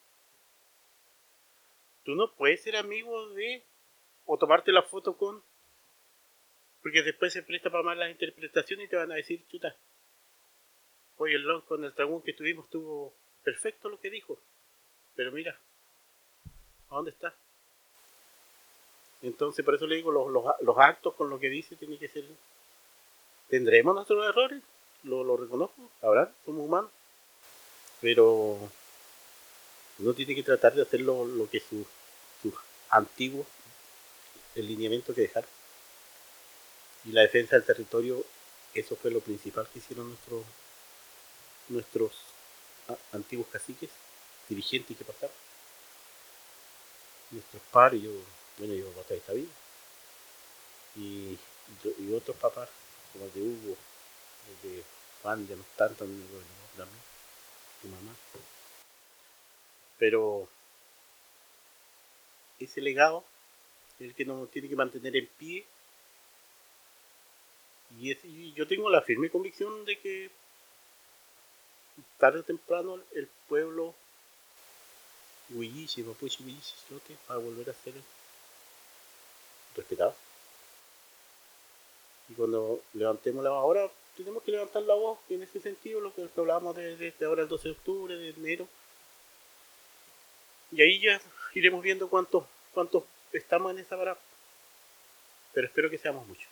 tú no puedes ser amigo de, o tomarte la foto con, porque después se presta para malas interpretaciones y te van a decir, chuta, oye, el long con el dragón que tuvimos estuvo perfecto lo que dijo, pero mira, ¿a dónde está? Entonces, por eso le digo, los, los, los actos con lo que dice tienen que ser... ¿Tendremos nuestros errores? Lo, lo reconozco, habrá, somos humanos. Pero uno tiene que tratar de hacer lo, lo que sus su antiguos lineamientos que dejaron. Y la defensa del territorio, eso fue lo principal que hicieron nuestros, nuestros antiguos caciques, dirigentes que pasaron. Nuestros padres, yo... Bueno, yo papá está vivo. Y, y otros papás, como el de Hugo, el de Juan, ya no están también, también, tu mamá. Pero ese legado es el que nos tiene que mantener en pie. Y, es, y yo tengo la firme convicción de que tarde o temprano el pueblo Huilliche, Mapuche, Huilliche, Chilote, va a volver a ser respetado. Y cuando levantemos la voz, ahora tenemos que levantar la voz en ese sentido, lo que hablábamos desde de ahora el doce de octubre, de enero. Y ahí ya iremos viendo cuántos cuántos estamos en esa parada. Pero espero que seamos muchos.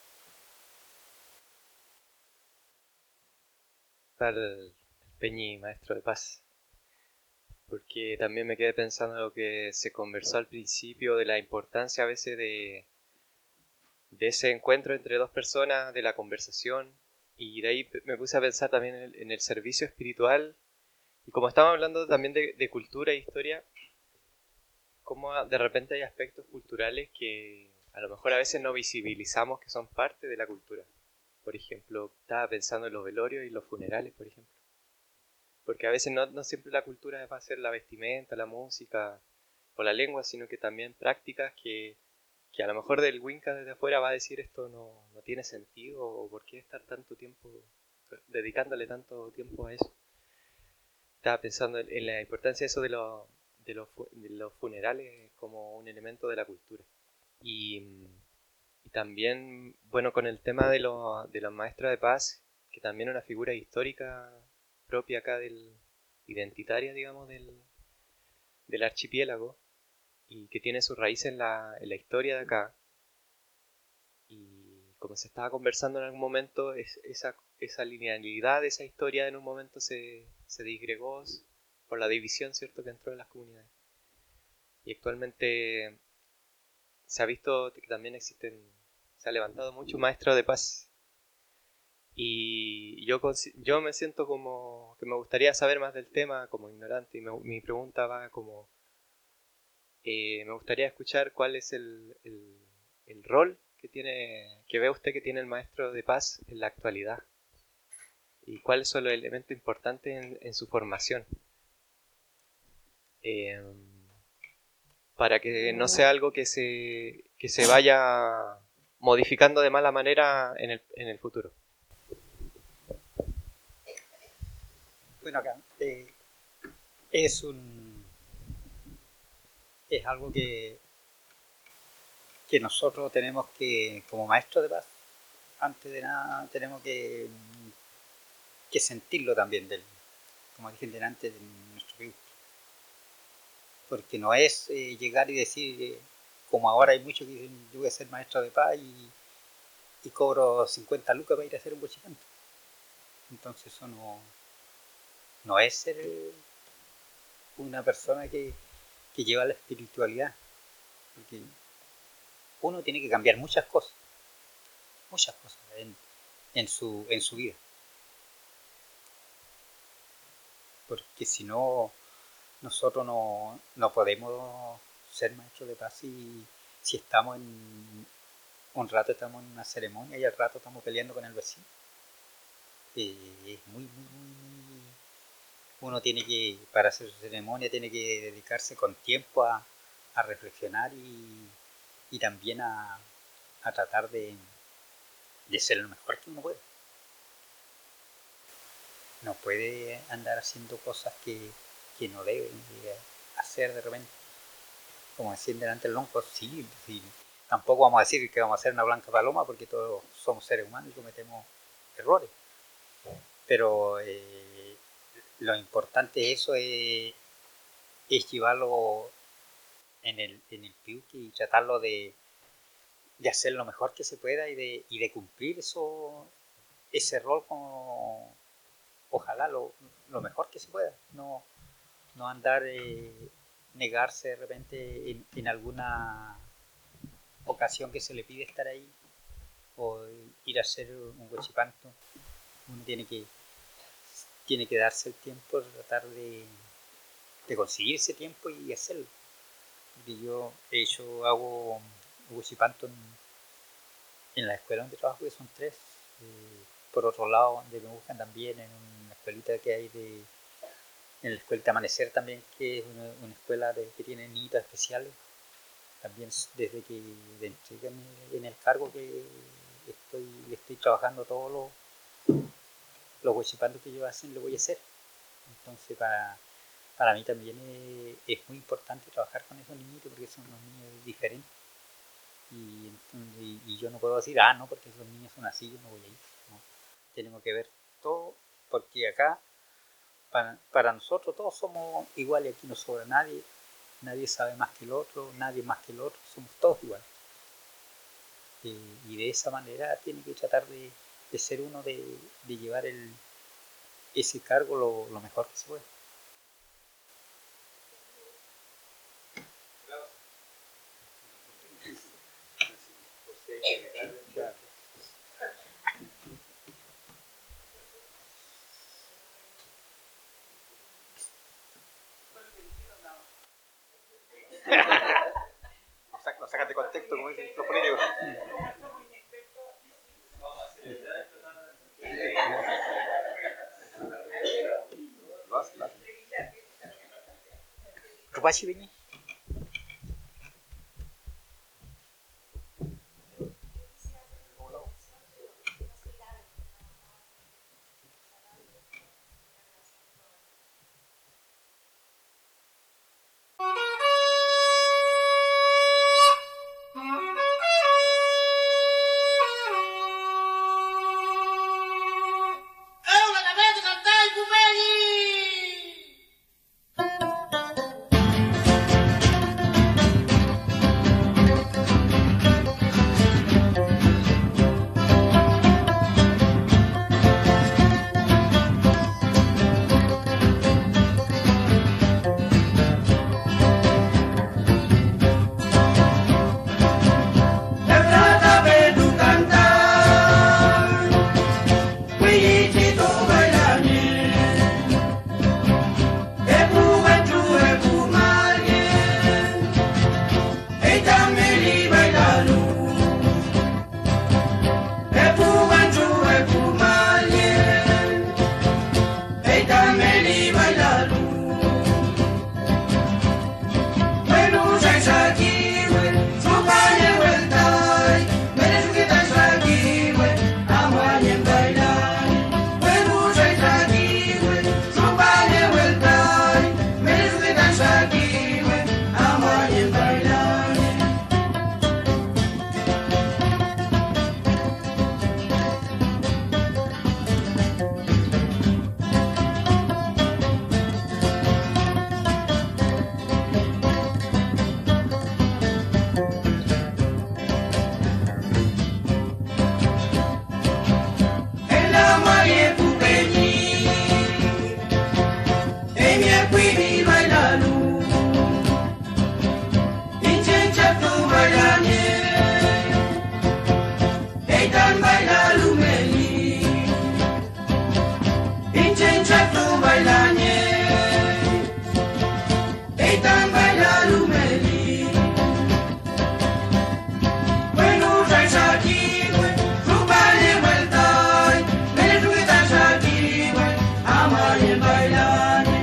Tal Peñi, maestro de paz. porque también me quedé pensando en lo que se conversó al principio de la importancia a veces de, de ese encuentro entre dos personas, de la conversación, y de ahí me puse a pensar también en el, en el servicio espiritual, y como estábamos hablando también de, de cultura e historia, cómo de repente hay aspectos culturales que a lo mejor a veces no visibilizamos que son parte de la cultura. Por ejemplo, estaba pensando en los velorios y los funerales, por ejemplo. Porque a veces no, no siempre la cultura va a ser la vestimenta, la música o la lengua, sino que también prácticas que, que a lo mejor del Winca desde afuera va a decir esto no, no tiene sentido, o por qué estar tanto tiempo, dedicándole tanto tiempo a eso. Estaba pensando en, en la importancia de eso de, lo, de, los, de los funerales como un elemento de la cultura. Y, y también, bueno, con el tema de, lo, de los maestros de paz, que también es una figura histórica propia acá del, identitaria, digamos, del, del archipiélago, y que tiene su raíz en la, en la historia de acá. Y como se estaba conversando en algún momento, es, esa, esa linealidad de esa historia en un momento se, se disgregó por la división, ¿cierto?, que entró en las comunidades. Y actualmente se ha visto que también existen, se ha levantado mucho maestro de paz. Y yo, yo me siento como que me gustaría saber más del tema como ignorante, y me, mi pregunta va como, eh, me gustaría escuchar cuál es el, el, el rol que tiene, que ve usted que tiene el maestro de paz en la actualidad, y cuáles son los elementos importantes en, en su formación, eh, para que no sea algo que se, que se vaya modificando de mala manera en el, en el futuro. Bueno, acá eh, es un es algo que que nosotros tenemos que, como maestros de paz, antes de nada tenemos que, que sentirlo también, del, como dije delante, de nuestro país. Porque no es eh, llegar y decir, eh, como ahora hay muchos que dicen, yo voy a ser maestro de paz y, y cobro cincuenta lucas para ir a hacer un bochicanto. Entonces eso no, no es ser una persona que, que lleva la espiritualidad. Porque uno tiene que cambiar muchas cosas, muchas cosas en, en, su, en su vida. Porque si no, nosotros no, no podemos ser maestros de paz si, si estamos en un rato estamos en una ceremonia y al rato estamos peleando con el vecino. Eh, es muy, muy, muy, muy... Uno tiene que, para hacer su ceremonia, tiene que dedicarse con tiempo a, a reflexionar y, y también a, a tratar de, de ser lo mejor que uno puede. No puede andar haciendo cosas que, que no debe de hacer de repente. Como decir delante del lonco, sí, sí, tampoco vamos a decir que vamos a hacer una blanca paloma porque todos somos seres humanos y cometemos errores. Pero eh, lo importante de eso es, es llevarlo en el, en el piuque y tratarlo de, de hacer lo mejor que se pueda y de, y de cumplir eso, ese rol como ojalá lo, lo mejor que se pueda. No, no andar, eh, negarse de repente en, en alguna ocasión que se le pide estar ahí o ir a hacer un huachipanto. Uno tiene que tiene que darse el tiempo de tratar de, de conseguir ese tiempo y hacerlo. Porque yo de hecho hago huachipanto en, en la escuela donde trabajo, que son tres. Eh, por otro lado, donde me buscan también en una escuelita que hay de en la escuela de Amanecer también, que es una, una escuela de, que tiene niñitas especiales. También desde que entregué en el cargo que estoy, estoy trabajando todos los, los huachipantos que ellos hacen, lo voy a hacer. Entonces para, para mí también es, es muy importante trabajar con esos niñitos porque son unos niños diferentes. Y, y, y yo no puedo decir, ah, no, porque esos niños son así, yo no voy a ir. No. Tenemos que ver todo, porque acá para, para nosotros todos somos iguales, aquí no sobra nadie. Nadie sabe más que el otro, nadie más que el otro, somos todos iguales. Eh, y de esa manera tiene que tratar de, de ser uno, de, de llevar el, ese cargo lo, lo mejor que se puede. Lo sac- lo sacas de contexto, como dicen los políticos. Lo hace, lo hace. Rupachi Peñi. Bailar